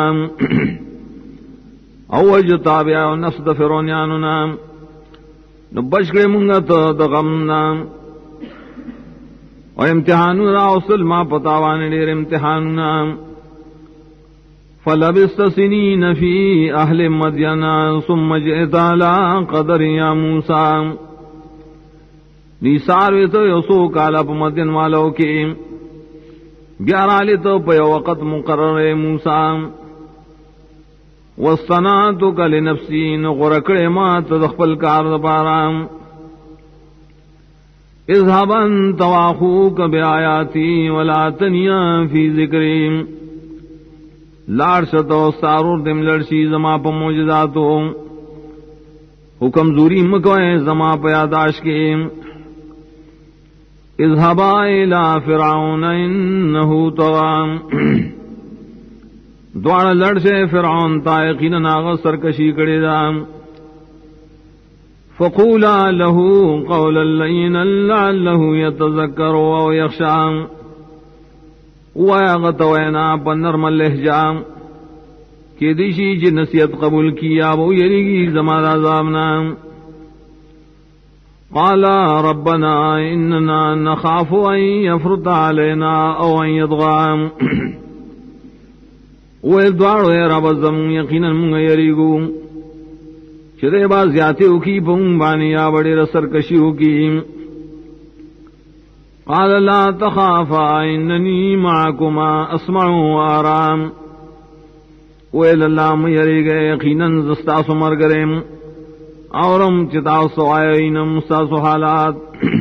اوج تابع نفس دا فرونیانونا نبشکر منگت دا غمنا. و امتحانو را اصل ما پتاوان دیر امتحانونا. فلبست سنین فی اہل مدینہ ثم جئت علی قدر یا موسیٰ. نیساروی تو یسو کالا پا مدین والو کی. بیارالی تو پا وقت مقرر موسیٰ. وَالصَّنَعْتُكَ لِنَفْسِي نُغْرَكْرِ مَا تَدْخْفَلْ كَارْدَ پارام. اذهب انت واخوك بآياتي ولا تنيا في ذكري. لاڑ شتو سارور دم لڑشی زما پا موجزاتو حکم زوری مکوئے زما پا یاداش کے اذهبا الى فرعون انہو طغام دوار لڑشے فرعون تا یقینا ناغ سرکشی کڑی دام فقولا له قولا لینا لعله يتذکر او یخشام ویغتوینا پنرم اللہجام کہ دیشی جی نصیحت قبول کیا وہ یریگی زمان عذابنا قالا ربنا اننا نخاف ان یفرط علینا او ان یدغام ویدوارو اے رب الزم یقینا منگ یریگو چرے باز زیادتیو کی پنگ بانی یا بڑی رسر کشیو کی قال لا تخافا اننی معکما اسمع وارام ویل اللہ میری گئے یقیناً زستاسو مرگرم اورم چتاسو آئینم استاسو حالات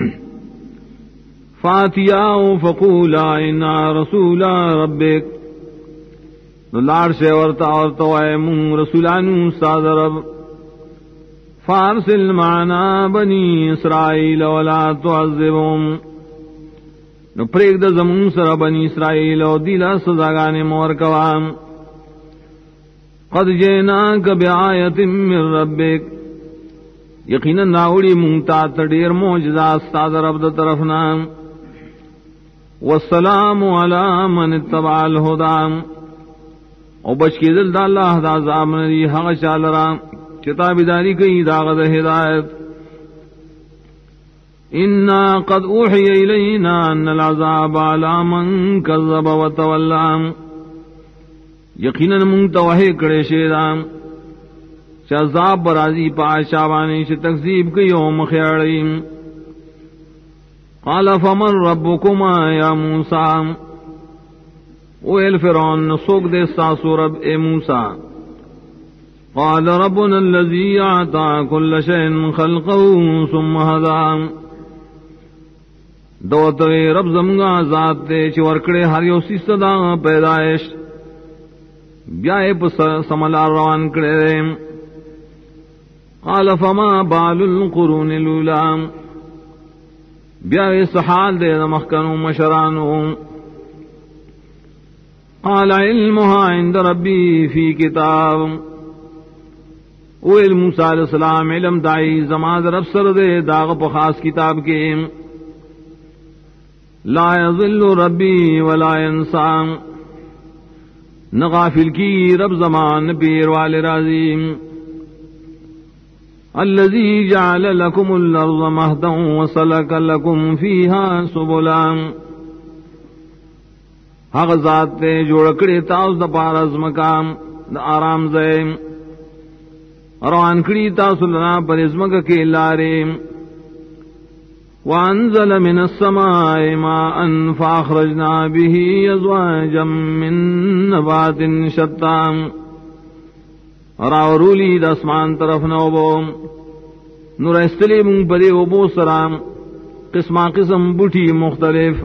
فاتیاؤ فقولا انا رسولا ربک نلار سے ورطا ورطوائے من رسولانو استاد رب فارسل معنا بنی اسرائیل ولا تعذبهم نو پریک دا زمون سر بنی اسرائیل او دیلا سزاگانے مورکوام قد جئناک بآیت من ربک یقینا ناوڑی مونتا تدیر معجزات استاد رب دا طرفنا والسلام علی من اتبع الہدام او بچکی دل دا اللہ دا عذاب ندی حق شالرام کتابی داری کئی داغد ہدایت انا قد اوحی الینا ان العذاب علی من کذب وتولام یقیناً منگتا وحی کڑے شیدام شعذاب برازی پا شابانی سے تکذیب کی یوم خیاریم قال فمن ربکما یا موسیٰ ویل فرعون سوک دے ساسو رب اے موسیٰ قال ربنا الذي اعطى كل شيء خلقه ثم هدى دوتوی رب زمگا ذات تے چورکڑے ہر یو سیستدا پیدائش بیائے پس سملار روان کرے قال فما بال القرون الاولى بیائے سحال دے مخکنو مشرانو قال علمها عند ربی فی کتاب ویل موسیٰ علیہ السلام علم دائی زمان رب سر دے داغ پا خاص کتاب کے لا یضل ربی ولا ینسام نغافل کی رب زمان پیر والے رازیم الذي جعل لكم الارض مهدا وسلك لكم فيها سبلا حق ذات تے جوڑکڑے تاؤس دا پارز مقام دا آرام زیم روان کڑی تاسو لنا پر ازمک کے لارے وانزل من السماء ماء فاخرجنا به ازواجا من نبات شتى راورولی داسمان طرف نوبو نور استلی من پدے وبو سرام قسم قسم بوٹی مختلف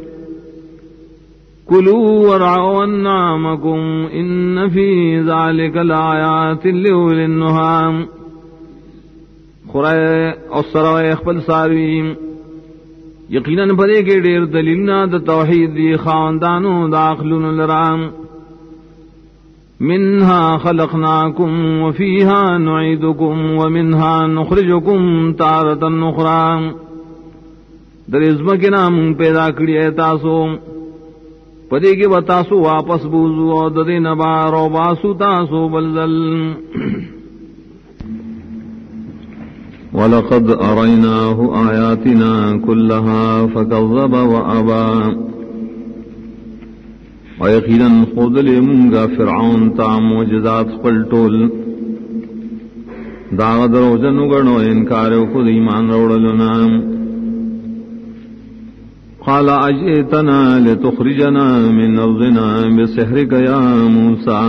کلوا ورعوا انعامکم ان فی ذلک لآیات لأولی النہام خورائے اور سروائے اخبل سارویم یقیناً پدے کے دیر دلیلنا دا توحید دی خاندانو داخلون لرام منها خلقناکم وفیها نعیدکم ومنها نخرجکم تارتا نخرام در ازمکی نام پیدا کری تاسو پدے کے بتاسو واپس بوزو اور ددے نبار و باسو تاسو بلزل وَلَقَدْ أَرَيْنَاهُ آيَاتِنَا كُلَّهَا فَكَذَّبَ وَأَبَى وَيَقِينًا خُذْ لِمُنْغَا فِرْعَوْنَ تا معجزات پلٹول داغ دروجن گڑو انکارو خود ایمان روڑلنا قال اجئتنا لتخرجنا من ارضنا بسحرك يا موسى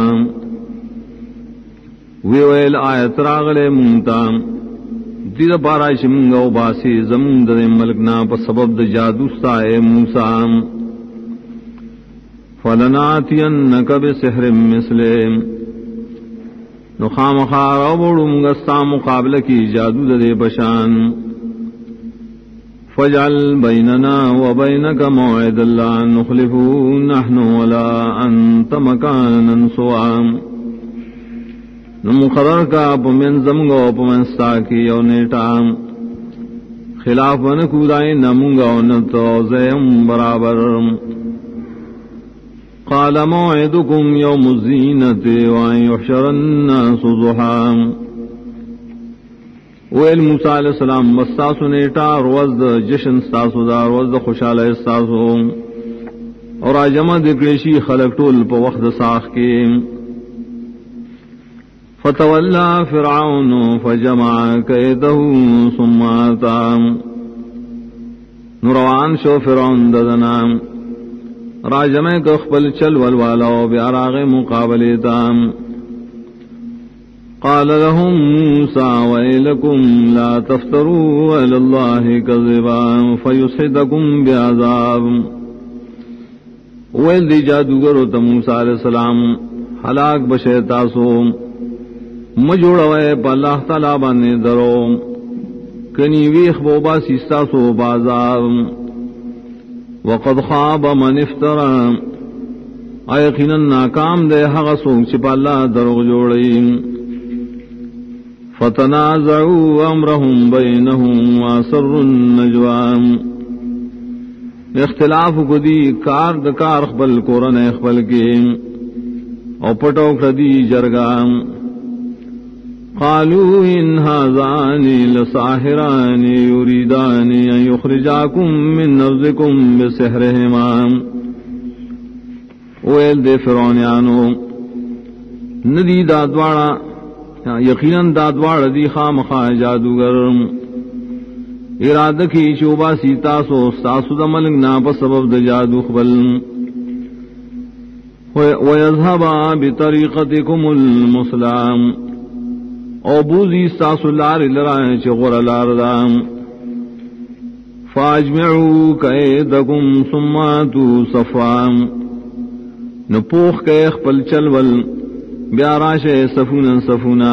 ویل آیت راغلے مونتا دید پارائش منگو باسی زمون دے ملکنا پا سبب دا جادوستا اے موسیٰ فلناتینک بسحر مثلہ نخام خار اوڑوں گستا مقابلہ کی جادو دے بشان فجعل بیننا وبینک موعدا لا نخلفه نحن ولا انت مکانا سوا مقرر کا پمن زمگو پمن ساکی او نیٹا خلاف ونکودائیں نمونگا ونتو زیم برابر قال موعدكم يوم الزينة وأن يحشر الناس ضحى ویل موسیٰ علیہ السلام بستاسو نیٹا روز جشن ستاسو دا روز خوشحال استاسو اور آجمع دکریشی خلق طول پا وقت ساخ کے فتولا فرعون فجمع کیدہ ثم آتا نروان شو فرعون ددنام راجمع کخبل چل والوالاو بیاراغ مقابلیتام قال لهم موسى ويلكم لا تفتروا على الله كذبا فيسحتكم بعذاب ویل دی جادوگرو تا موسیٰ علیہ السلام ہلاک بشیتاسو مجوڑوے پا اللہ تعالیٰ بانے درو کنی ویخ بوبا سیستاسو بازاب وقد خواب من افترا ایقینا ناکام دے حق سوک چپا اللہ دروغ جوڑیم فتنازعوا امرهم بینهم واسروا النجوى اختلاف کو دی کار دکار خبل قرآن اخبل کے او پٹو کردی جرگام قالوا ان هذان لساحران يريدان ان يخرجاكم من ارضكم بسحرهما ویل دے فرعونیانو ندی دادواڑا یقیناً دادواڑ دی خامخا جادوگر ارادہ کی چوبا سی تاسو ستاسو دا ملک نا پا سبب دا جادو خبل ویذہبا بطریقتکم المسلام او بوزی ستاسو لار لرائے چغور لاردام فاجمعو قیدکم ثماتو صفام نپوخ کے اخپل چلول بیاراش صفونا صفونا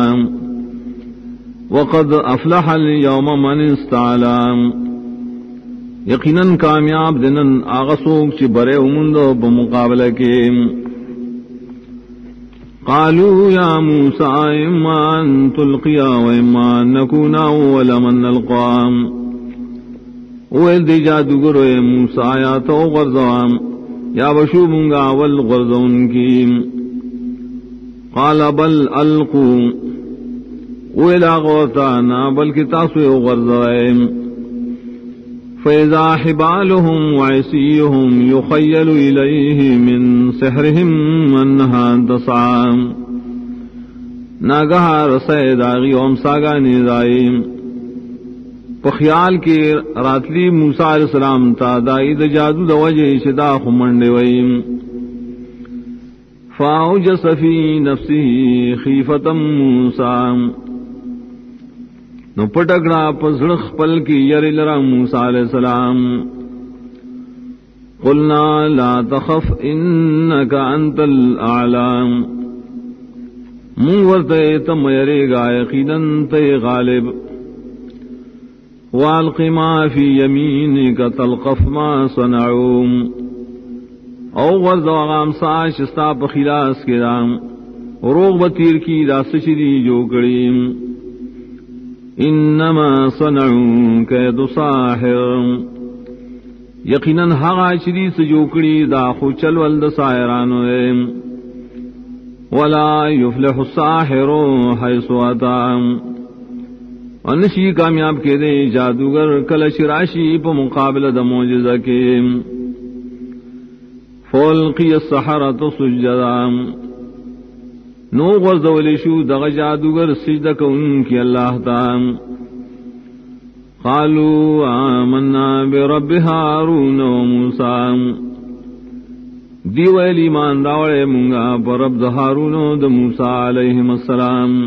وقد افلح اليوم من استعلام یقیناً کامیاب دنن آغسوک چی برے امندو بمقابلہ کے قالوا یا موسیٰ اما ان تلقیا و اما ان نکونا اول من القام اویل دی جادوگرو اے موسیٰ یا تو غرزوام یا بشوبنگا اول غرزون کی قال بل القوا ولا غوتانا بلکہ تاسو غرزائم فاذا حبالهم وعصيهم يخيل اليه من سحرهم انها تسعى ناگہا رسید آغی اوم ساگانی دائیم پخیال کی راتلی موسیٰ علیہ السلام تا دائی دا جادو دا وجہ شدا خمنڈے ویم فاوجس فی نفسه خیفتا موسیٰ نو پٹکڑا پزڑخ پل کی یری لرا موسیٰ علیہ السلام قلنا لا تخف انکا انت الاعلام منورتے تم یری گا یقینا تے غالب والق ما فی یمینک تلقف ما صنعوم او غرز وغام ساش استا پخیلاس کے دام روغ بطیر کی راست شدی جو کریم انما صنعون کید ساحر یقیناً حقا شدی سجوکڑی دا خو چلول دا سائرانو ولا یفلح الساحر حیث اتام انشی کامیاب کے دے جادوگر کلش راشی پا مقابل دا موجزہ کے فولقی السحرۃ سجدا نو غرزولی شو دغ جادوگر سجدہ کن کی اللہ تعالی قالوا آمنا برب ہارون و موسیٰ دیویل ایمان راوڑے منگا پر رب ہارون و موسیٰ علیہم السلام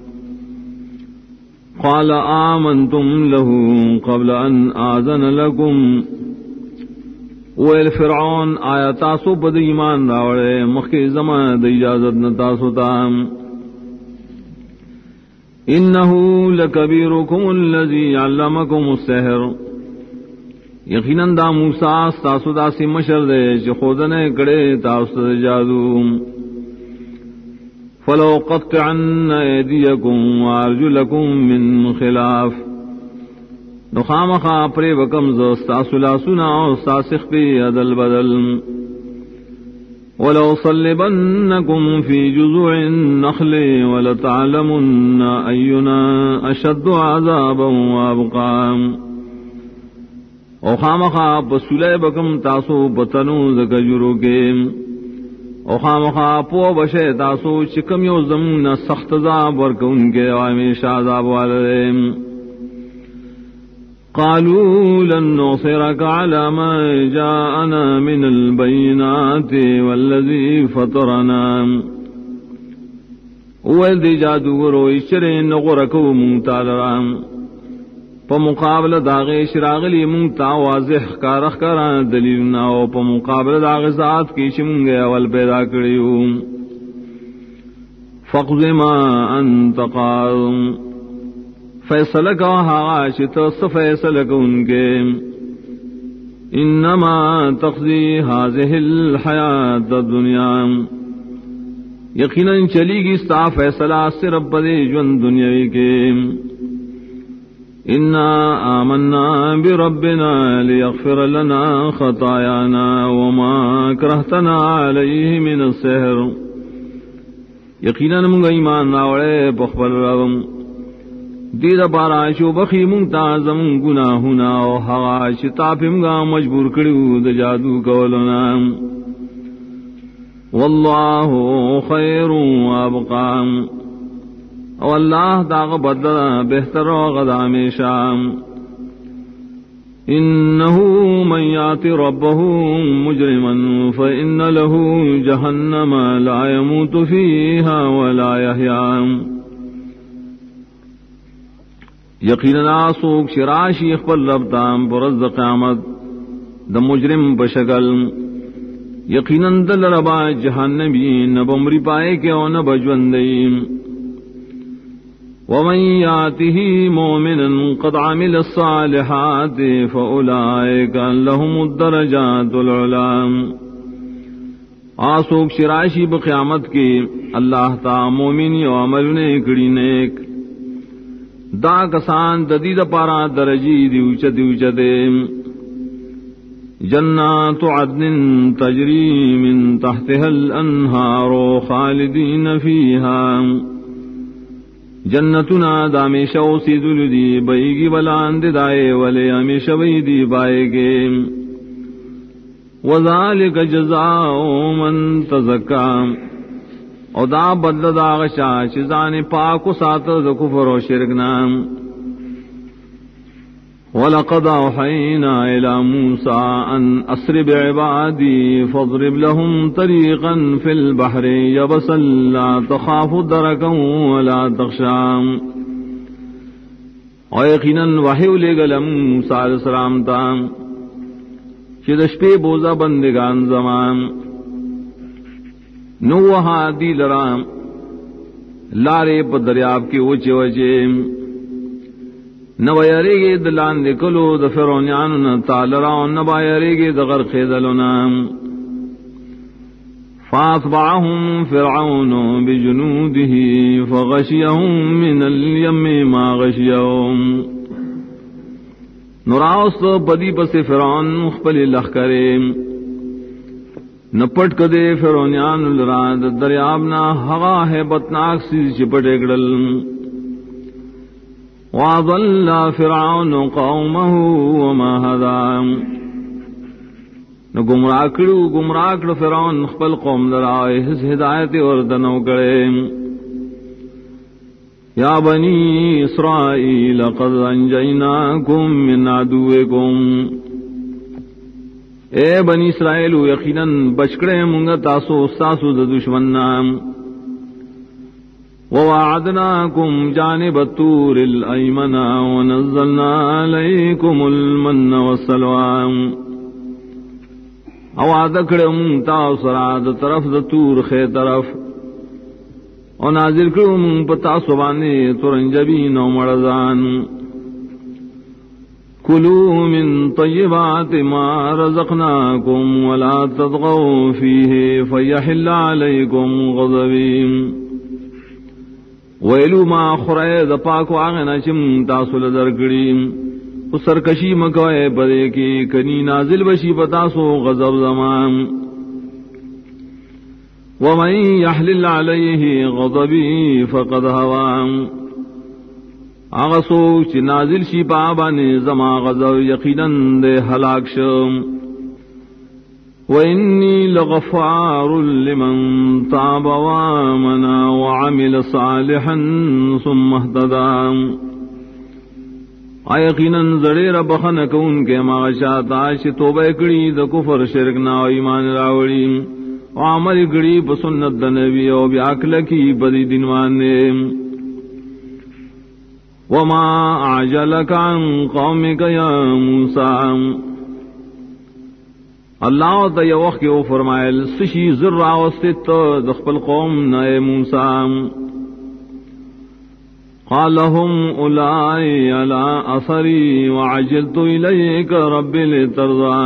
قال آمنتم له قبل ان آذن لكم ویل فرعون آیا تاسو بد ایمان راوڑے مخی زمان د اجازت نہ تاسو تام انہو لکبیرکم الذی علمکم السحر یقیناً دا موسیٰ تاسو دا سی مشر دے چی خودنے کڑے تاسو دا جادو فلو قطعن ایدیکم وارجلکم من خلاف نخامخا پری وکم زستاسو لاسونا استاسخ پی عدل بدل ولو صلبنکم فی جذوع النخل ولتعلمن اینا اشد عذابا وابقام او خامخا پسولے بکم تاسو پتنو زکجرو کے او خامخا پو بشے تاسو چکم یو زمون سخت عذاب ورکن کے ہمیشہ عذاب والے قالوا لن نصرك على ما جاءنا من البينات والذي فطرنا ولدي جادوگرو اشرین غرکو مونتالرام پا مقابل داغ شراغلی مونتا واضح کارخ کران دلیلنا و پا مقابل داغ ذات کی شمونگے اول پیدا کریو فقض ما انت قاض فیصلہ کا حاشت فیصلہ کو ان کے انما تقضی هذه الحیات الدنیا یقیناً چلی گی ستا فیصلہ صرف بدے جون دنیاوی کے انا آمنا بربنا لیغفر لنا خطایانا وما کرہتنا علیہ من السحر یقیناً منگا ایمان راوڑے پخبر رب دید بارا شو بخی منگتا زمون گناہونا و حغا شتاپمگا مجبور کریو د جادو کولنا واللہ خیر و ابقام او اللہ داغ بدل بہتر و غدامیشا انہو من یات ربہ مجرما فإن له جہنم لا يموت فیہا ولا یحیام یقیناً سوک شراشی اخبر ربتام پرز قیامت دا مجرم بشکل یقیناً دل ربا جہنمی نبمری پائے کے او نبجوندیم ومن یاته مومنا قد عمل الصالحات فاولئک لهم الدرجات العلام آسوک شراشی بقیامت کی اللہ تا مومنی و عمل نے کڑی نیک دا کسان ددید پارا درجی دیوچت جنات عدن تجری من تحتها الانہار خالدین فیہا جنتنا دامیشہ سیدل دی بیگی بلاند دائے ولے ہمیشہ بیدی بائے گے وذالک جزاء من تزکا او دا بدل دا غشا چیزان پاکو سات دا کفر و شرکنا وَلَقَدْ أَوْحَيْنَا إِلَى مُوسَىٰ أَنْ أَسْرِ بِعِبَادِي فَاضْرِبْ لَهُمْ طَرِيقًا فِي الْبَحْرِ يَبَسًا لَا تَخَافُ دَرَكًا وَلَا تَخْشَىٰ اور یقیناً وحی لے گلم موسیٰ علیہ السلام تا چدش پہ بوزا بندگان زمان نوہا دی لرام لارے پا دریاب کی اوچے وچے نبایرے گے دلان دکلو دفرونیان تالراؤن نبایرے گے دغرق دلنام فاتبعهم فرعون بجنوده فغشيهم من اليم ما غشيهم نراوس بدی پس فرعون مخبل لخکرے نپٹ کدے فرعونیان لراد دریابنا ہوا ہے بتناک سی چپٹے گڑل وَأَضَلَّ فِرْعَوْنُ قَوْمَهُ وَمَا هَدَىٰ نو گمراہ کڑ فرعون خپل قوم لرائے اس ہدایت اور دنو کرے یا بنی اسرائیل قد انجیناکم من عدوکم اے بنی اسرائیل یقیناً بچکڑے منگا تاسو استاسو دا دشمننا وَوَعَدْنَاكُمْ جَانِبَ الطُّورِ الْأَيْمَنَ وَنَزَّلْنَا عَلَيْكُمُ الْمَنَّ وَالسَّلْوَىٰ اواد کڑے مونتا سراد طرف د تور خے طرف او نازل کرو مون پتا سبانے ترنجبین او مرزان کلوا من طیبات ما رزقناکم ولا تطغوا فیہ فیحل علیکم غضبی ویلو ما خورے د پاکو آغنا چم تاسو لدرکڑیم سرکشی مکوئے پدے کی کنی نازل بشی پتاسو غضب زمان ومن یحلل علیہ غضبی فقد ہوام آغسو چی نازل شی پابانی زما غضب یقیناً دے ہلاک شم وإنی لغفار لمن تاب وآمنا وعمل صالحا ثم اهتدام یقیناً زڑے ربخن کون کے مغشاتا چی توبہ کڑی دا کفر شرکنا و ایمان راوڑی و عمل کڑی پسنت دا نبی و بیاکل کی بدی دنوانے وما اعجلک عن قومک یا موسیٰ اللہ تا یہ وقت او فرمائل سشی ذرہ وستت دخپل قوم نئے موسیٰ قال هم اولائی علی اثری وعجلت الیک رب لترضى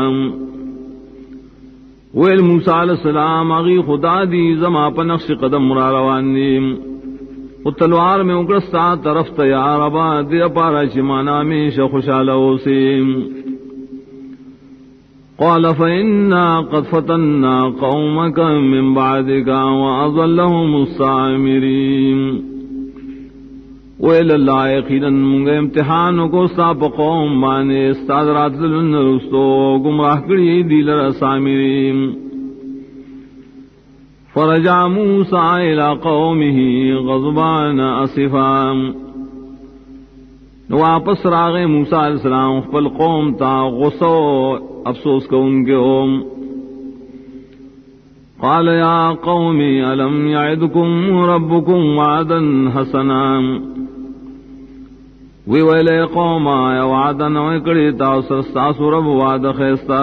ویل موسیٰ علیہ السلام اغی خدا دی زما پا نقش قدم را روان دیم و تلوار میں اگرستا طرف تیا ربا دی پارا چمانا میں خوشالو سیم قال فإنا قد فتنا قومك من بعدك وأضلهم السامرين ویل اللہ یقیناً منگا امتحان کو ساپ قوم بانے استاد رات ذلن رستو گمراہ کری دیل رسامرین فرجع موسیٰ الى قومه غضبان اسفا واپس راغ موسیٰ علیہ السلام خپل قوم تا غصو افسوس کو ان کے اوم قال یا قوم الم یعدکم ربکم وعدا حسنا وی ویلے قوم آیا وعدا نوکڑی تاثر ساسو رب وعد خیستا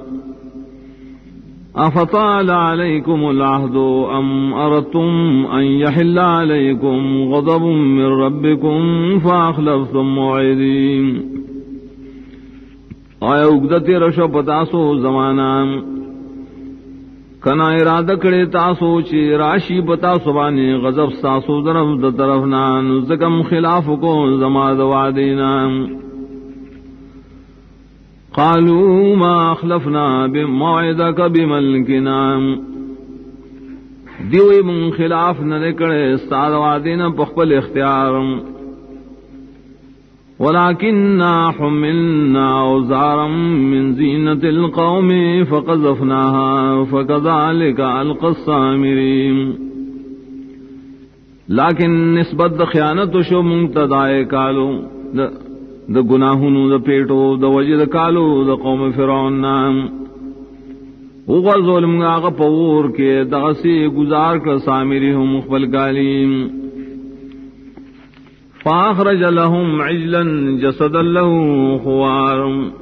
افطال علیکم العہد ام اردتم ان یحل علیکم غضب من ربکم فاخلفتم موعدین آیا اگدتی رشو پتاسو زمانان کنا ارادہ کڑے تاسو چی راشی بتا سبانی غضب ساسو درف د طرف نان زکم خلاف کو زماد وعدینا قالوا ما اخلفنا بموعدک بملکنا دیوی من خلاف نرکڑے استاد وعدینا پخپل اختیار ولكننا حملنا أوزارا من زينة القوم فقذفناها فكذلك ألقى السامرين لیکن نسبت خیانت شو منتدائے کالو دا گناہنو دا پیٹو دا وجد کالو دا قوم فرعون نام اوغا ظلم آغا پور کے دغسی گزار کر سامری ہم مخبل کالیم فاخرج لهم عجلا جسدا له خوار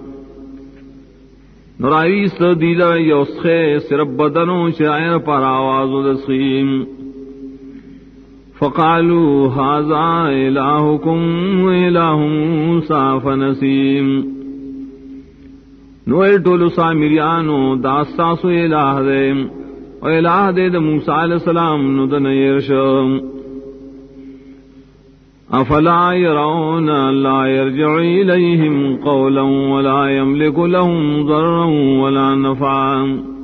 نرائیس دیدہ یوسخے صرف بدنوں شاعر پر آواز دسخیم فقالوا هذا الہکم والہ موسیٰ فنسیم نوئل ٹولو سامریانو داستاسو الہ دے و الہ دے دا موسیٰ علیہ السلام ندن یرشم افلا يرون لا يرجع إليهم قولا ولا يملك لهم ضرا ولا نفعا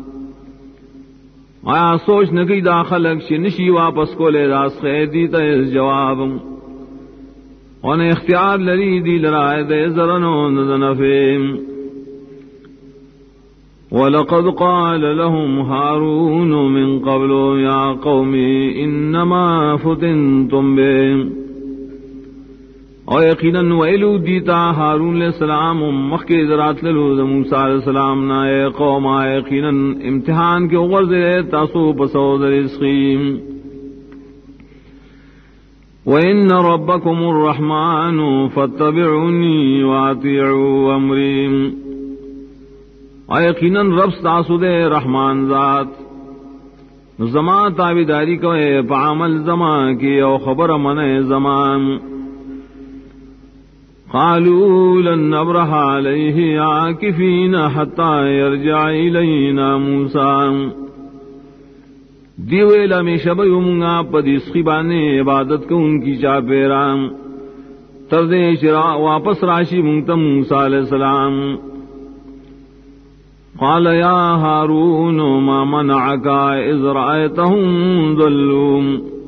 آیا سوچ نکی داخلق شنشی واپس کو لے راس خیدی تا اس جواب ان اختیار لری دی لرائے دے ضرنو نفیم وَلَقَدْ قَالَ لَهُمْ هَارُونُ مِنْ قَبْلُ يَا قَوْمِ إِنَّمَا فُتِنْتُمْ بِهِ اور یقیناً ویلو دیتا ہارون علیہ السلام مخی ذرات للو موسیٰ علیہ السلام نا اے قوم یقیناً امتحان کے غرض تاسو پسو در اسخیم وَإِنَّ رَبَّكُمُ الرَّحْمَنُ فَاتَّبِعُونِي وَأَطِيعُوا أَمْرِي یقیناً رب ستاسو دے رحمان ذات زمان تابیداری کوئے پا عمل زمان کی او خبر من زمان قالوا لن نبرح علیہ عاکفین حتی یرجع الینا موسیٰ دیویل میں شبیو منگا پدیس خیبانے عبادت کو ان کی چاپیرام تردے شرا واپس راشی منگتا موسیٰ علیہ السلام قال یا ہارون ما منعک اذ رأیتهم ضلوا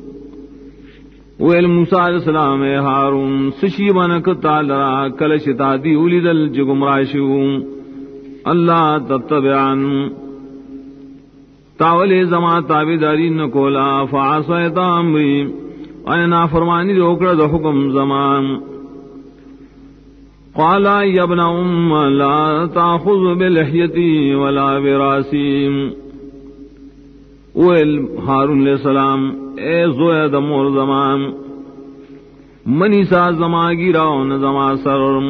ویل موسیٰ علیہ السلام اے ہارون سشی بنکتا لرا کلشتا دی اولیدل جگمراشو اللہ تتبعن تاولی زمان تابداری نکولا فعصیت امری اینا فرمانی روکڑ دا حکم زمان قال یا ابن ام لا تاخذ بلحیتی ولا براسی ویل ہارون علیہ السلام اے زوید مور زمان منی سا زمان گیراؤن زمان سرم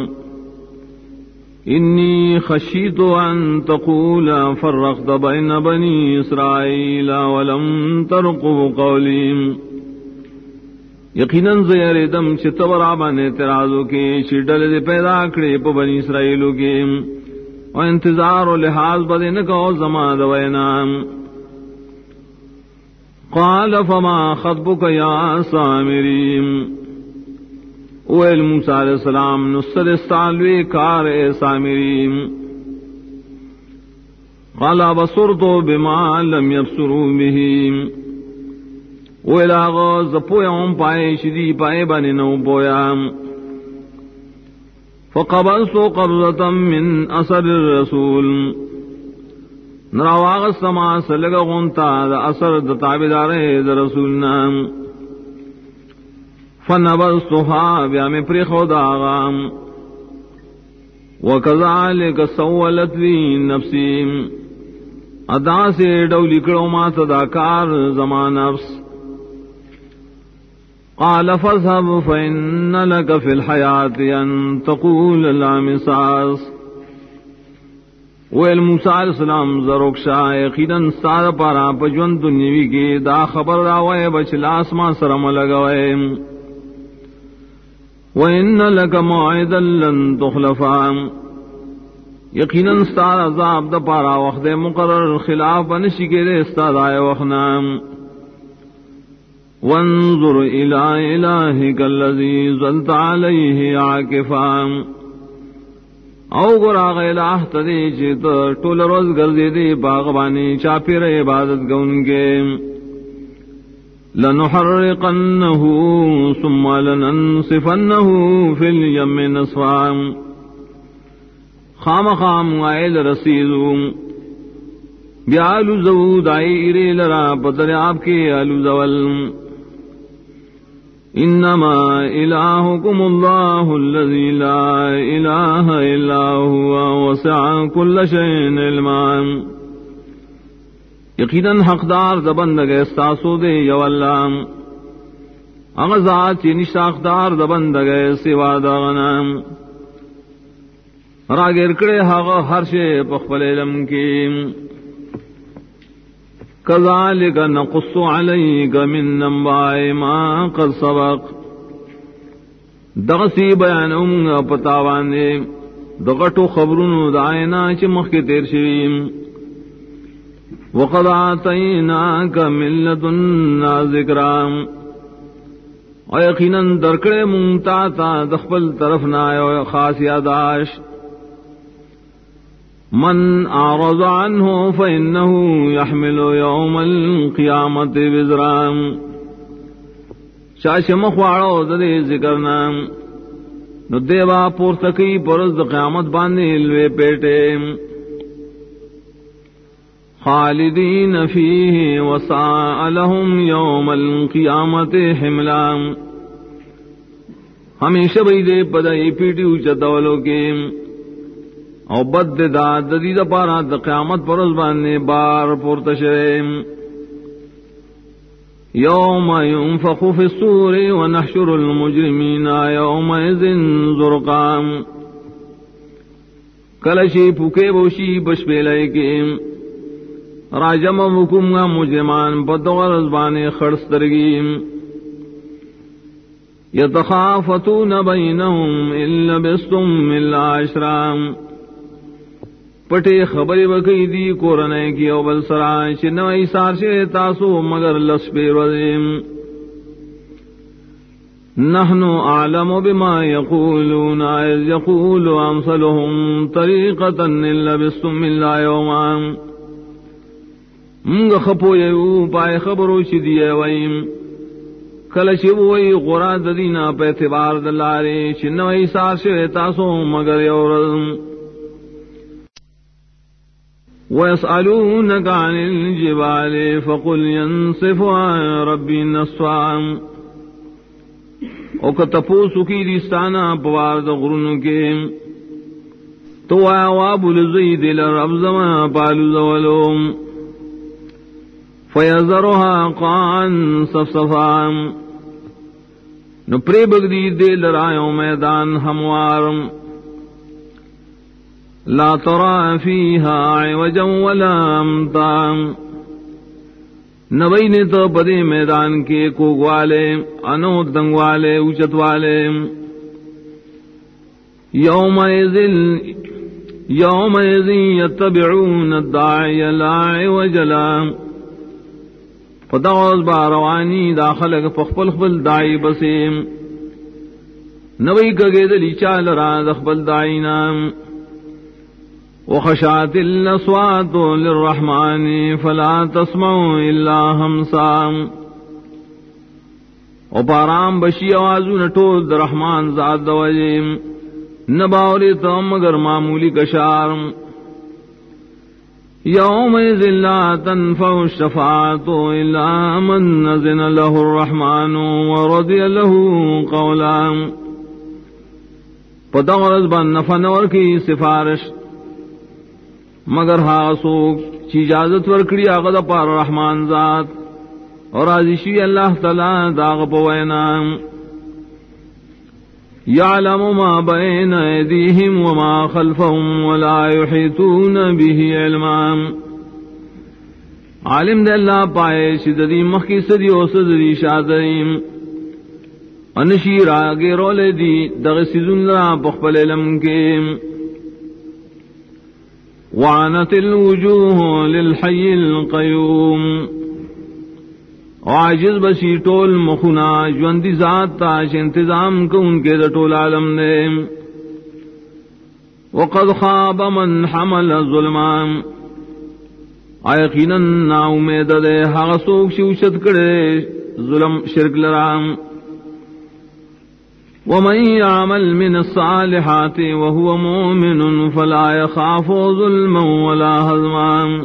انی خشیت ان تقول فرقت بین بنی اسرائیل ولم ترقب قولیم یقیناً زیردم چھ تورابان اعتراضوں کے شیڈل دے پیدا کڑے پا بنی اسرائیلوں کے و انتظار و لحاظ بدے نکو زمان دوینام قال فما خطبک یا سامریم اویل موسیٰ علیہ السلام نصر استعلوی کار اے سامریم قال بصرتو بما لم یبصروا بہیم اویل آغاز پویاں پائے شدی پائے بانی نو پویاں فقبلتو قبضتا من اثر الرسول نراواغ سما سلگا غنتا دا اثر دا تابدارے دا رسولنا فنبذتها بیام پریخو دا آغام وکذالک سولت لی نفسی ادا سے ڈولی کرو مات دا کار زمان نفس قال فاذهب فإن لك في الحياة أن تقول لا مساس ویل موسیٰ علیہ السلام زروک شاہ یقیناً سارا پارا پجون دنیوی کی دا خبر راوئے بچلا اسمان سرم لگوئے وَإِنَّ لَكَ مَوْعِدًا لَن تُخْلَفَا یقیناً سارا عذاب دا پارا وقت مقرر خلاف بنشی کے دے استادائے وخنام وانظر إلى إلهك الذي ظلت عليه عاكفا او گرا غیلہ تدے چیت ٹول روز گردے دے باغبانی چاپیر عبادت گون کے لنحرقنه ثم لننصفنه في اليم نصفا خام خام غائل رسیدو بیالو زود آئی لرا پتر آپ کے آلو زول انما الہکم اللہ الذی لا الہ الا ہوا وسع کل شیء علما یقیناً حقدار دبندگ استاسو دے یو اللہ اغزات چینی شاقدار دبندگ سوا دغنام راگر کڑے حق ہر شے پخبل علم کی کذالک نقص علیک من نباء ما قد سبق دغسی بیانوں گا پتاوانے دغٹو خبرونو دائنا چی مخی تیر شویم وقد آتیناک من لدنا ذکرام و یقیناً درکڑے منتاتا دخبل طرف نائے خاص یاداش من اعرض عنه فإنه يحمل يوم القيامة وزرا شاش مخواڑو دے ذکرنا نو دیوا پورتکی پرز قیامت باندے الوے پیٹے خالدین فیہ وساء لهم يوم القيامة حملا ہمیشہ بھی دے پدائی پیٹی اچتولو کے او بد داد دید پارا دا قیامت پر ازبانے بار پورتشرے یوم ينفخ فی الصور ونحشر المجرمین یومئذ زرقا کلشی پوکے بوشی بشپیلے کے راجم وکم گا مجرمان بدغر ازبان خرسترگیم یتخافتون بینہم ان لبستم الا عشرام پٹے خبری بکی دی کورنے کی اوبل سرائے چنوئی سارشے تاسو مگر لس پیروزیم نحن اعلم بما يقولون اذ يقول امثلهم طريقة ان لبستم الا يوما منگ خپو یو پائے خبرو چدیے ویم کلشبوئی غراد دینا پہ اعتبار دلارے چنوئی سارشے تاسو مگر یورزم وَيَسْأَلُونَكَ عَنِ الْجِبَالِ فَقُلْ يَنْصِفُهَا رَبِّي نَصْفًا او کتپوسو کی دستانا پوارد غرن کے تو آواب لزید لرب زمان پالو زولوم فَيَذَرُهَا قَعًا صَفْصَفًا نو پریبگ دی دل رایو میدان ہموارم لا ترى فيها عوجا ولا امتا نبین تو بدے میدان کے کوگ والے انوک دنگ والے اوچت والے یومئذ یتبعون الداعی لا عوج له فدعوز باروانی داخل فخبل خبل داعی بسیم نبی کگے دلی چال را دخبل داعی نام وخشعت الاصوات للرحمن فلا تسمعوا الا همسا او پارام بشی آوازو نٹول در رحمان ذات دوجیم نباولی تو مگر معمولی کشار یومئذ لا تنفع الشفاعت الا من اذن له الرحمن ورضی له قولا پدغرز بن نفنور کی سفارش مگر ہاں سوک چی اجازت ورکڑی آغد پار رحمان ذات اور عزیشی اللہ تعالی داغ پوینا یعلم ما بین ایدیہم وما خلفہم ولا یحیطون به علما عالم دے اللہ پائے شددی مخی صدی و صدی شادریم انشیر آگے رولے دی دغسی ذنلا بخبل علم کے وعنت الوجوه للحي القيوم عاجز بسی ٹول مخنا جوندی ذات تاش انتظام کو ان کے ٹول عالم نے وقد خاب من حمل ظلمان یقینا نا امید دے ہاں سوک شوشت کرے ظلم شرک لرام ومن يعمل من الصالحات وهو مؤمن فلا يخاف ظلما ولا هضما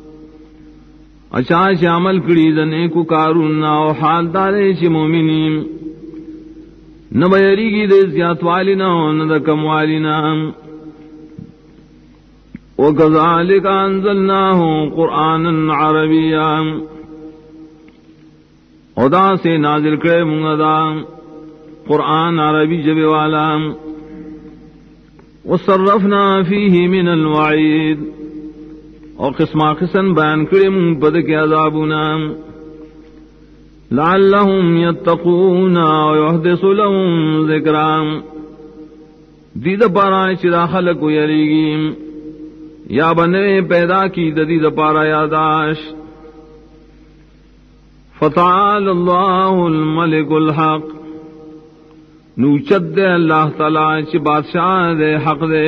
اچھا عمل کری دنے کو کارون او حال دارے چ مومنین نہ بیری کی دے زیات والینا نہ کم والینا وكذلك انزلناه قرانا عربيا ادا سے نازل کرے منگا قرآن عربی جب والا وصرفنا فيه من الوعید اور قسمہ قسم بیان کرم بد کے عذابنا لعلهم يتقون ويحدث لهم ذکرا دید پارا چرا خلق یریگیم یا بنے پیدا کی دید پارا یاداش فتعال اللہ الملک الحق نوچد دے اللہ تعالی چ بادشاہ دے حق دے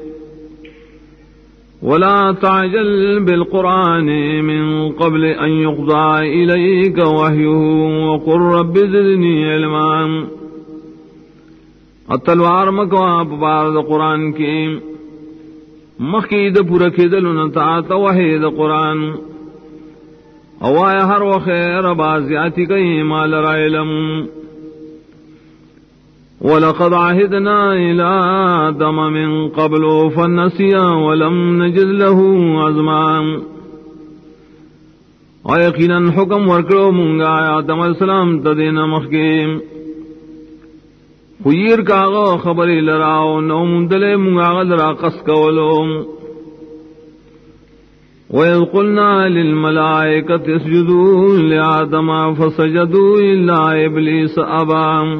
ولا تعجل بالقرآن من قبل ان يقضى إليك وحيه وقل رب زدني علما التلوار مکوا بارد قرآن کی مخید پورک دلنتا توحید قرآن اوایا ہر وخیر بازیاتی کئی مال را علم وَلَقَدْ عَهِدْنَا إِلَىٰ آدَمَ مِن قَبْلُ فَنَسِيَ وَلَمْ نَجِدْ لَهُ عَزْمًا اور یقیناً حکم ورکڑو منگا آدم علیہ السلام تدین مخیم خویر کاغا خبری لراو نو مندلے منگاغ لرا قص کولو وَإِذْ قُلْنَا لِلْمَلَائِكَةِ اسْجُدُوا لِآدَمَ فَسَجَدُوا إِلَّا إِبْلِيسَ أَبَى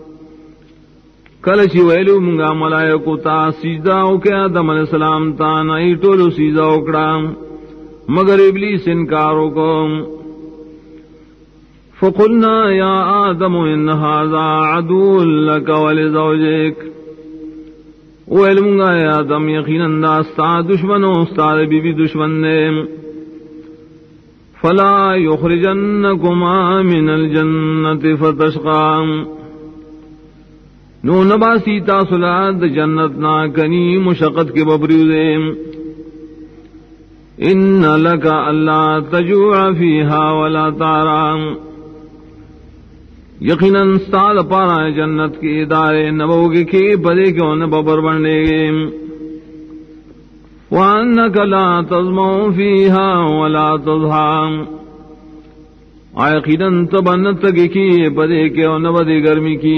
کلچی ویلو منگا ملائکو تا سجدہ اوکے آدم علیہ السلام تا نئی ٹولو سجدہ اوکڑا مگر ابلیس انکارو کو فقلنا یا آدم ان هذا عدو لک ولزوجک ویل منگا یا آدم یقیناً دا استا دشمنو استا بی بی دشمن نے فلا یخرجنکما من الجنت فتشقا نو نباسی تاسلات جنت نا کنی مشقت کے ببریوزے ان لکا اللہ تجوع فیہا ولا تارام یقیناً استاد پارا جنت کے ادارے نبوگے کے بدے کیوں نببر بننے گے وانک لا تظمع فیہا ولا تضحام یقیناً تبنت کی بدے کیوں نبدے گرمی کی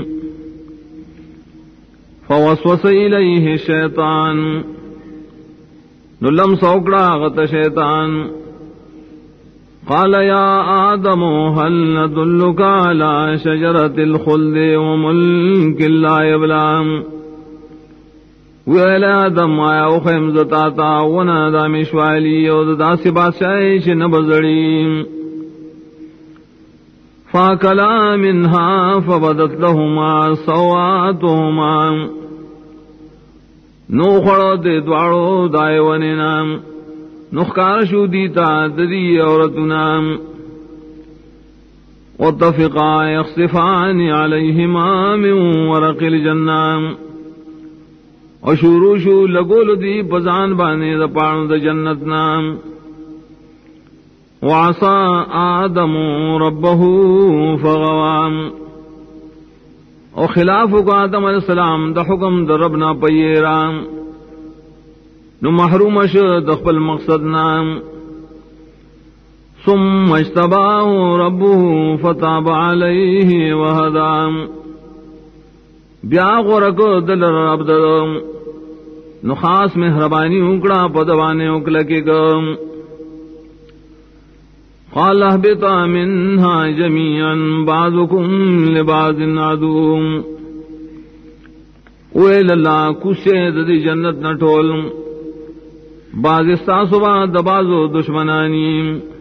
فوسوس الیہ الشیطان نلم سوکڑا غت شیطان قال یا آدم هل ندلک علی شجرۃ الخلد وملک لا یبلا ویل آدم آیا اخیم زتاتا ونا دامشوالی او داسی بادشاہی چھ نبزڑی فاکلا منها فبدت لهما سواتهما نو خڑو دے دوارو دائیونینا نخکار شو دیتا ددی عورتنا واتفقا یخصفان علیہما من ورق الجنہ وشورو شو لگول دی پزان بانے دا پانو دا جنتنا وعصا آدم ربه فغوام او خلاف کو آدم علیہ السلام دا حکم دا ربنا پیرام نو محروم شد خپل مقصد نام ثم اجتباه ربه فتاب علیہ وہدام بیا غرق دل رب دم نو خاص مہربانی اکڑا پدوانے اکلکی گم قال اهبطا منها جميعا بعضكم لبعض عدو ویل اللہ کشید دی جنت نٹول بعض استاسو بعد بعضو دشمنانی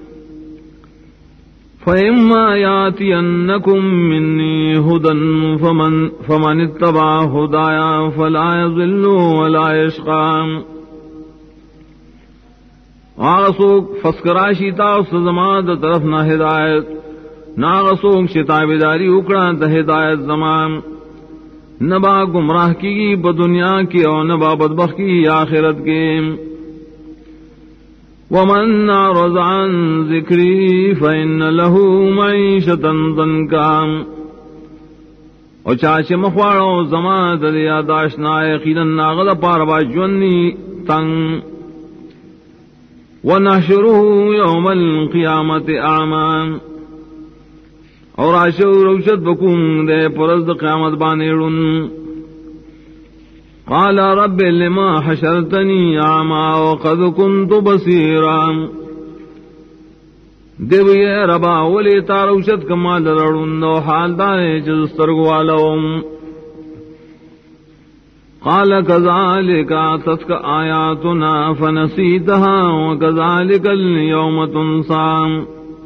فَإِمَّا يَأْتِيَنَّكُم مِّنِّي هُدًى فَمَنِ اتَّبَعَ هُدَايَ فَلَا يَضِلُّ وَلَا يَشْقَى آغسوک فسکراشی تا اس زمان دا طرف نہ ہدایت نا غسوک شتابداری اکڑا دا ہدایت زمان نبا گمراہ کی بدنیا کی اور نبا بدبخ کی آخرت کے ومن اعرض عن ذکری فإن له معیشتا ضنکا اور چاچے مخواڑو زمان دا یاداشنا یقینا ناغل پاربا جونی تنگ وَنَحْشُرُهُ يَوْمَ الْقِيَامَةِ أَعْمَى اور آشو روشت بکون دے پرزد قیامت بانیڑن قَالَ رَبِّ لِمَا حَشَرْتَنِي أَعْمَى وَقَدْ كُنْتُ بَصِيرًا دیو یہ ربا ولی تا روشت کمال رڑن دو حال دانے جزسترگوالوم قال كذلك أتتك آياتنا فنسيتها وكذلك اليوم تنسى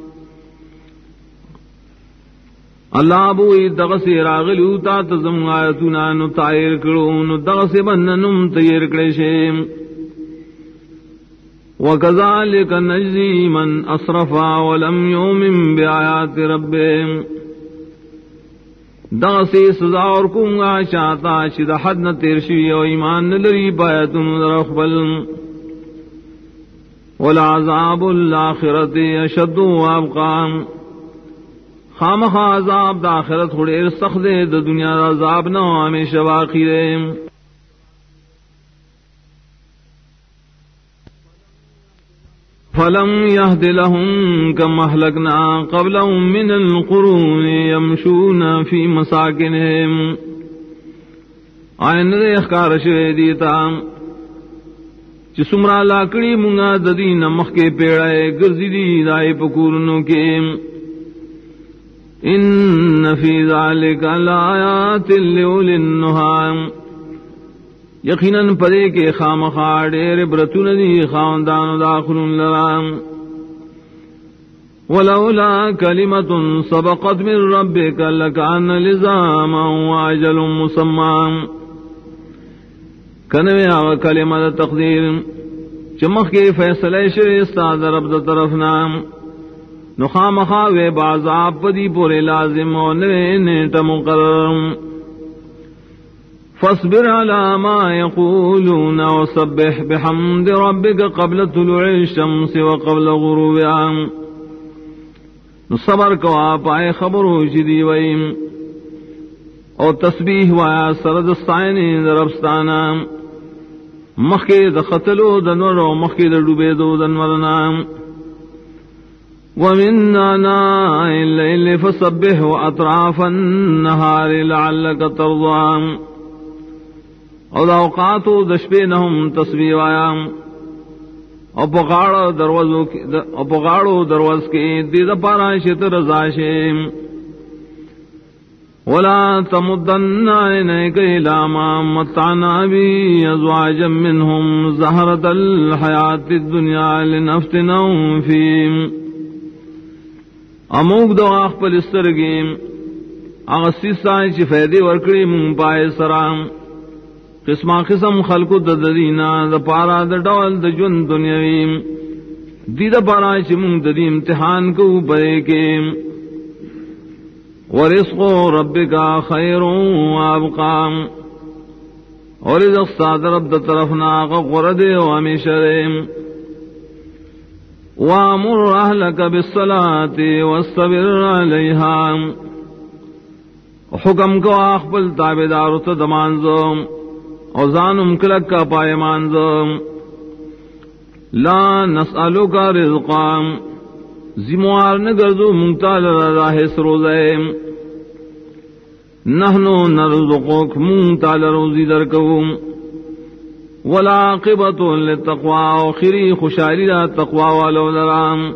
اللہ بوئی دغسی راغلو تا تزم آیتنا نو تائر کرو نو دغسی بننم تیر کرشیم وكذلك نجزي من أسرفا ولم يؤمن بآيات ربهم دا سے سزا اور کونگا چاہتا چی دا حد نہ تیرشوی و ایمان نلری پایتن درخبل والعذاب الآخرت اشد و ابقام خامخ عذاب دا آخرت خوڑیر سخت دے دا دنیا دا عذاب نہ ہمیشہ باقی دے فلم يهد لهم كما أهلكنا قبلهم من القرون يمشون في مساكنهم آئین دے اخکار شوے دیتا چی سمرا لاکڑی منگا ددی نمخ کے پیڑائے گرزی دی دائی پکورنوں کے ان فی ذالک لآیات لأولی النہی یقیناً پدے کے خامخا ڈیر برتون دی خاندان داخل لرام ولولا کلمت سبقت من ربک لکان لزاما واجل مسمى کنوے آو کلمہ تقدیر چمخ کے فیصلے شوی استاد رب دا طرف نام نخامخا وے بعضاب پدی پورے لازم و نوے نیٹ مقرر فاصبر على ما يقولون وسبح بحمد ربك قبل طلوع الشمس وقبل غروبها صبر کو آپ آئے خبرو جدی ویم اور تسبیح وایا سرد سائنی دربستانا مخی دخطلو دنور و مخی دڈوبے دو دنورنا ومن آناء الليل فسبح واطراف النهار لعلك ترضى اور اوقاتو دشبینہم تسبیح وایا اور پغاڑو دروز کے دید پارا شت رضاشے ولا تمدن عینیک الی ما متعنا بی ازواجا منہم زہرۃ الحیاۃ الدنیا لنفتنہم فیہ اموگ دو آخ پل استرگیم اغسی سائن چی فیدی ورکڑی من پائے سرام قسمہ قسم خلقو ددینا دا پارا دا ڈول دا جن دنیاویم دی دا پارا چی من دی امتحان کو پرے کے ورزق ربکا خیر و ابقا اور رزق ساد رب دا طرفنا غرد و ہمیشہ وامر اہلک بالصلاة واصطبر علیہا حکم کو اخبل تابدار تدمانزو اوزانم کلک کا پائے مانزو لا نسألک رزقا زموار نگرزو منتال راہ سروزے نحنو نرزقک منتال روزی درکو والعاقبت للتقوی آخری خوشاری را تقوی والو درام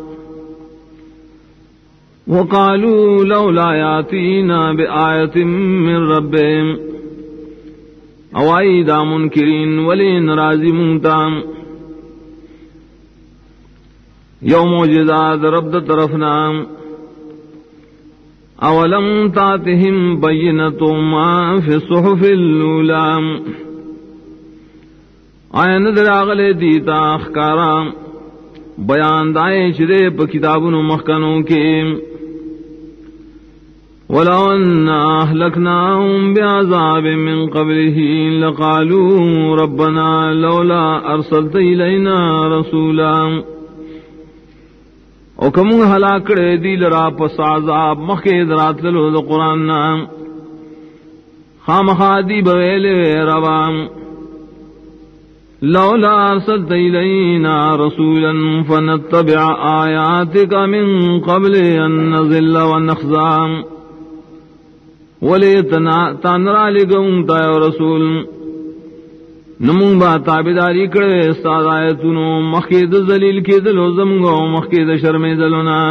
وقالوا لولا یاتینا بآیت من ربهم اوائی دا منکرین ولی نرازی منتام یوم موجزات رب دا طرفنا اولم تاتهم بینت ما فی الصحف اللولام آئین در آغلے دیتا اخکارا بیان دائیں چرے پا کتابن مخکنوں کے وَلَوْ أَنَّا أَهْلَكْنَاهُمْ بِعَذَابٍ مِّن قَبْلِهِ لَقَالُوا رَبَّنَا لَوْلَا أَرْسَلْتَ إِلَيْنَا رَسُولًا او کمون ہلاکڑے دیل را پس عذاب مخید رات للو دا قرآن نام خامخادی بویلے روام لولا أرسلت إلينا رسولا فنتبع آياتك من قبل أن نذل ونخزى ولی تانرا لگوں تا رسول نمون با تابداری کرے استاد آیتونو مخید ذلیل کی دلو زمگو مخید شرم دلونا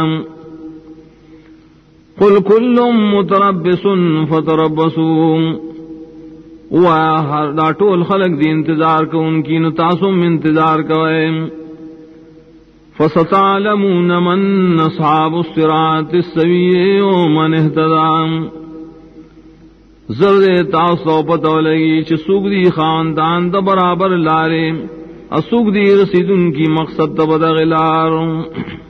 قل کل متربص فتربصوا ہر دا ٹول خلق دی انتظار کو ان کی نتاسم انتظار کوئے فستعلمون من اصحاب الصراط السوی ومن اهتدى زرد تاسو پتو لگی چھ سوگ دی خاندان دا برابر لارے اسوگ دی رسیدن کی مقصد دا بدغلار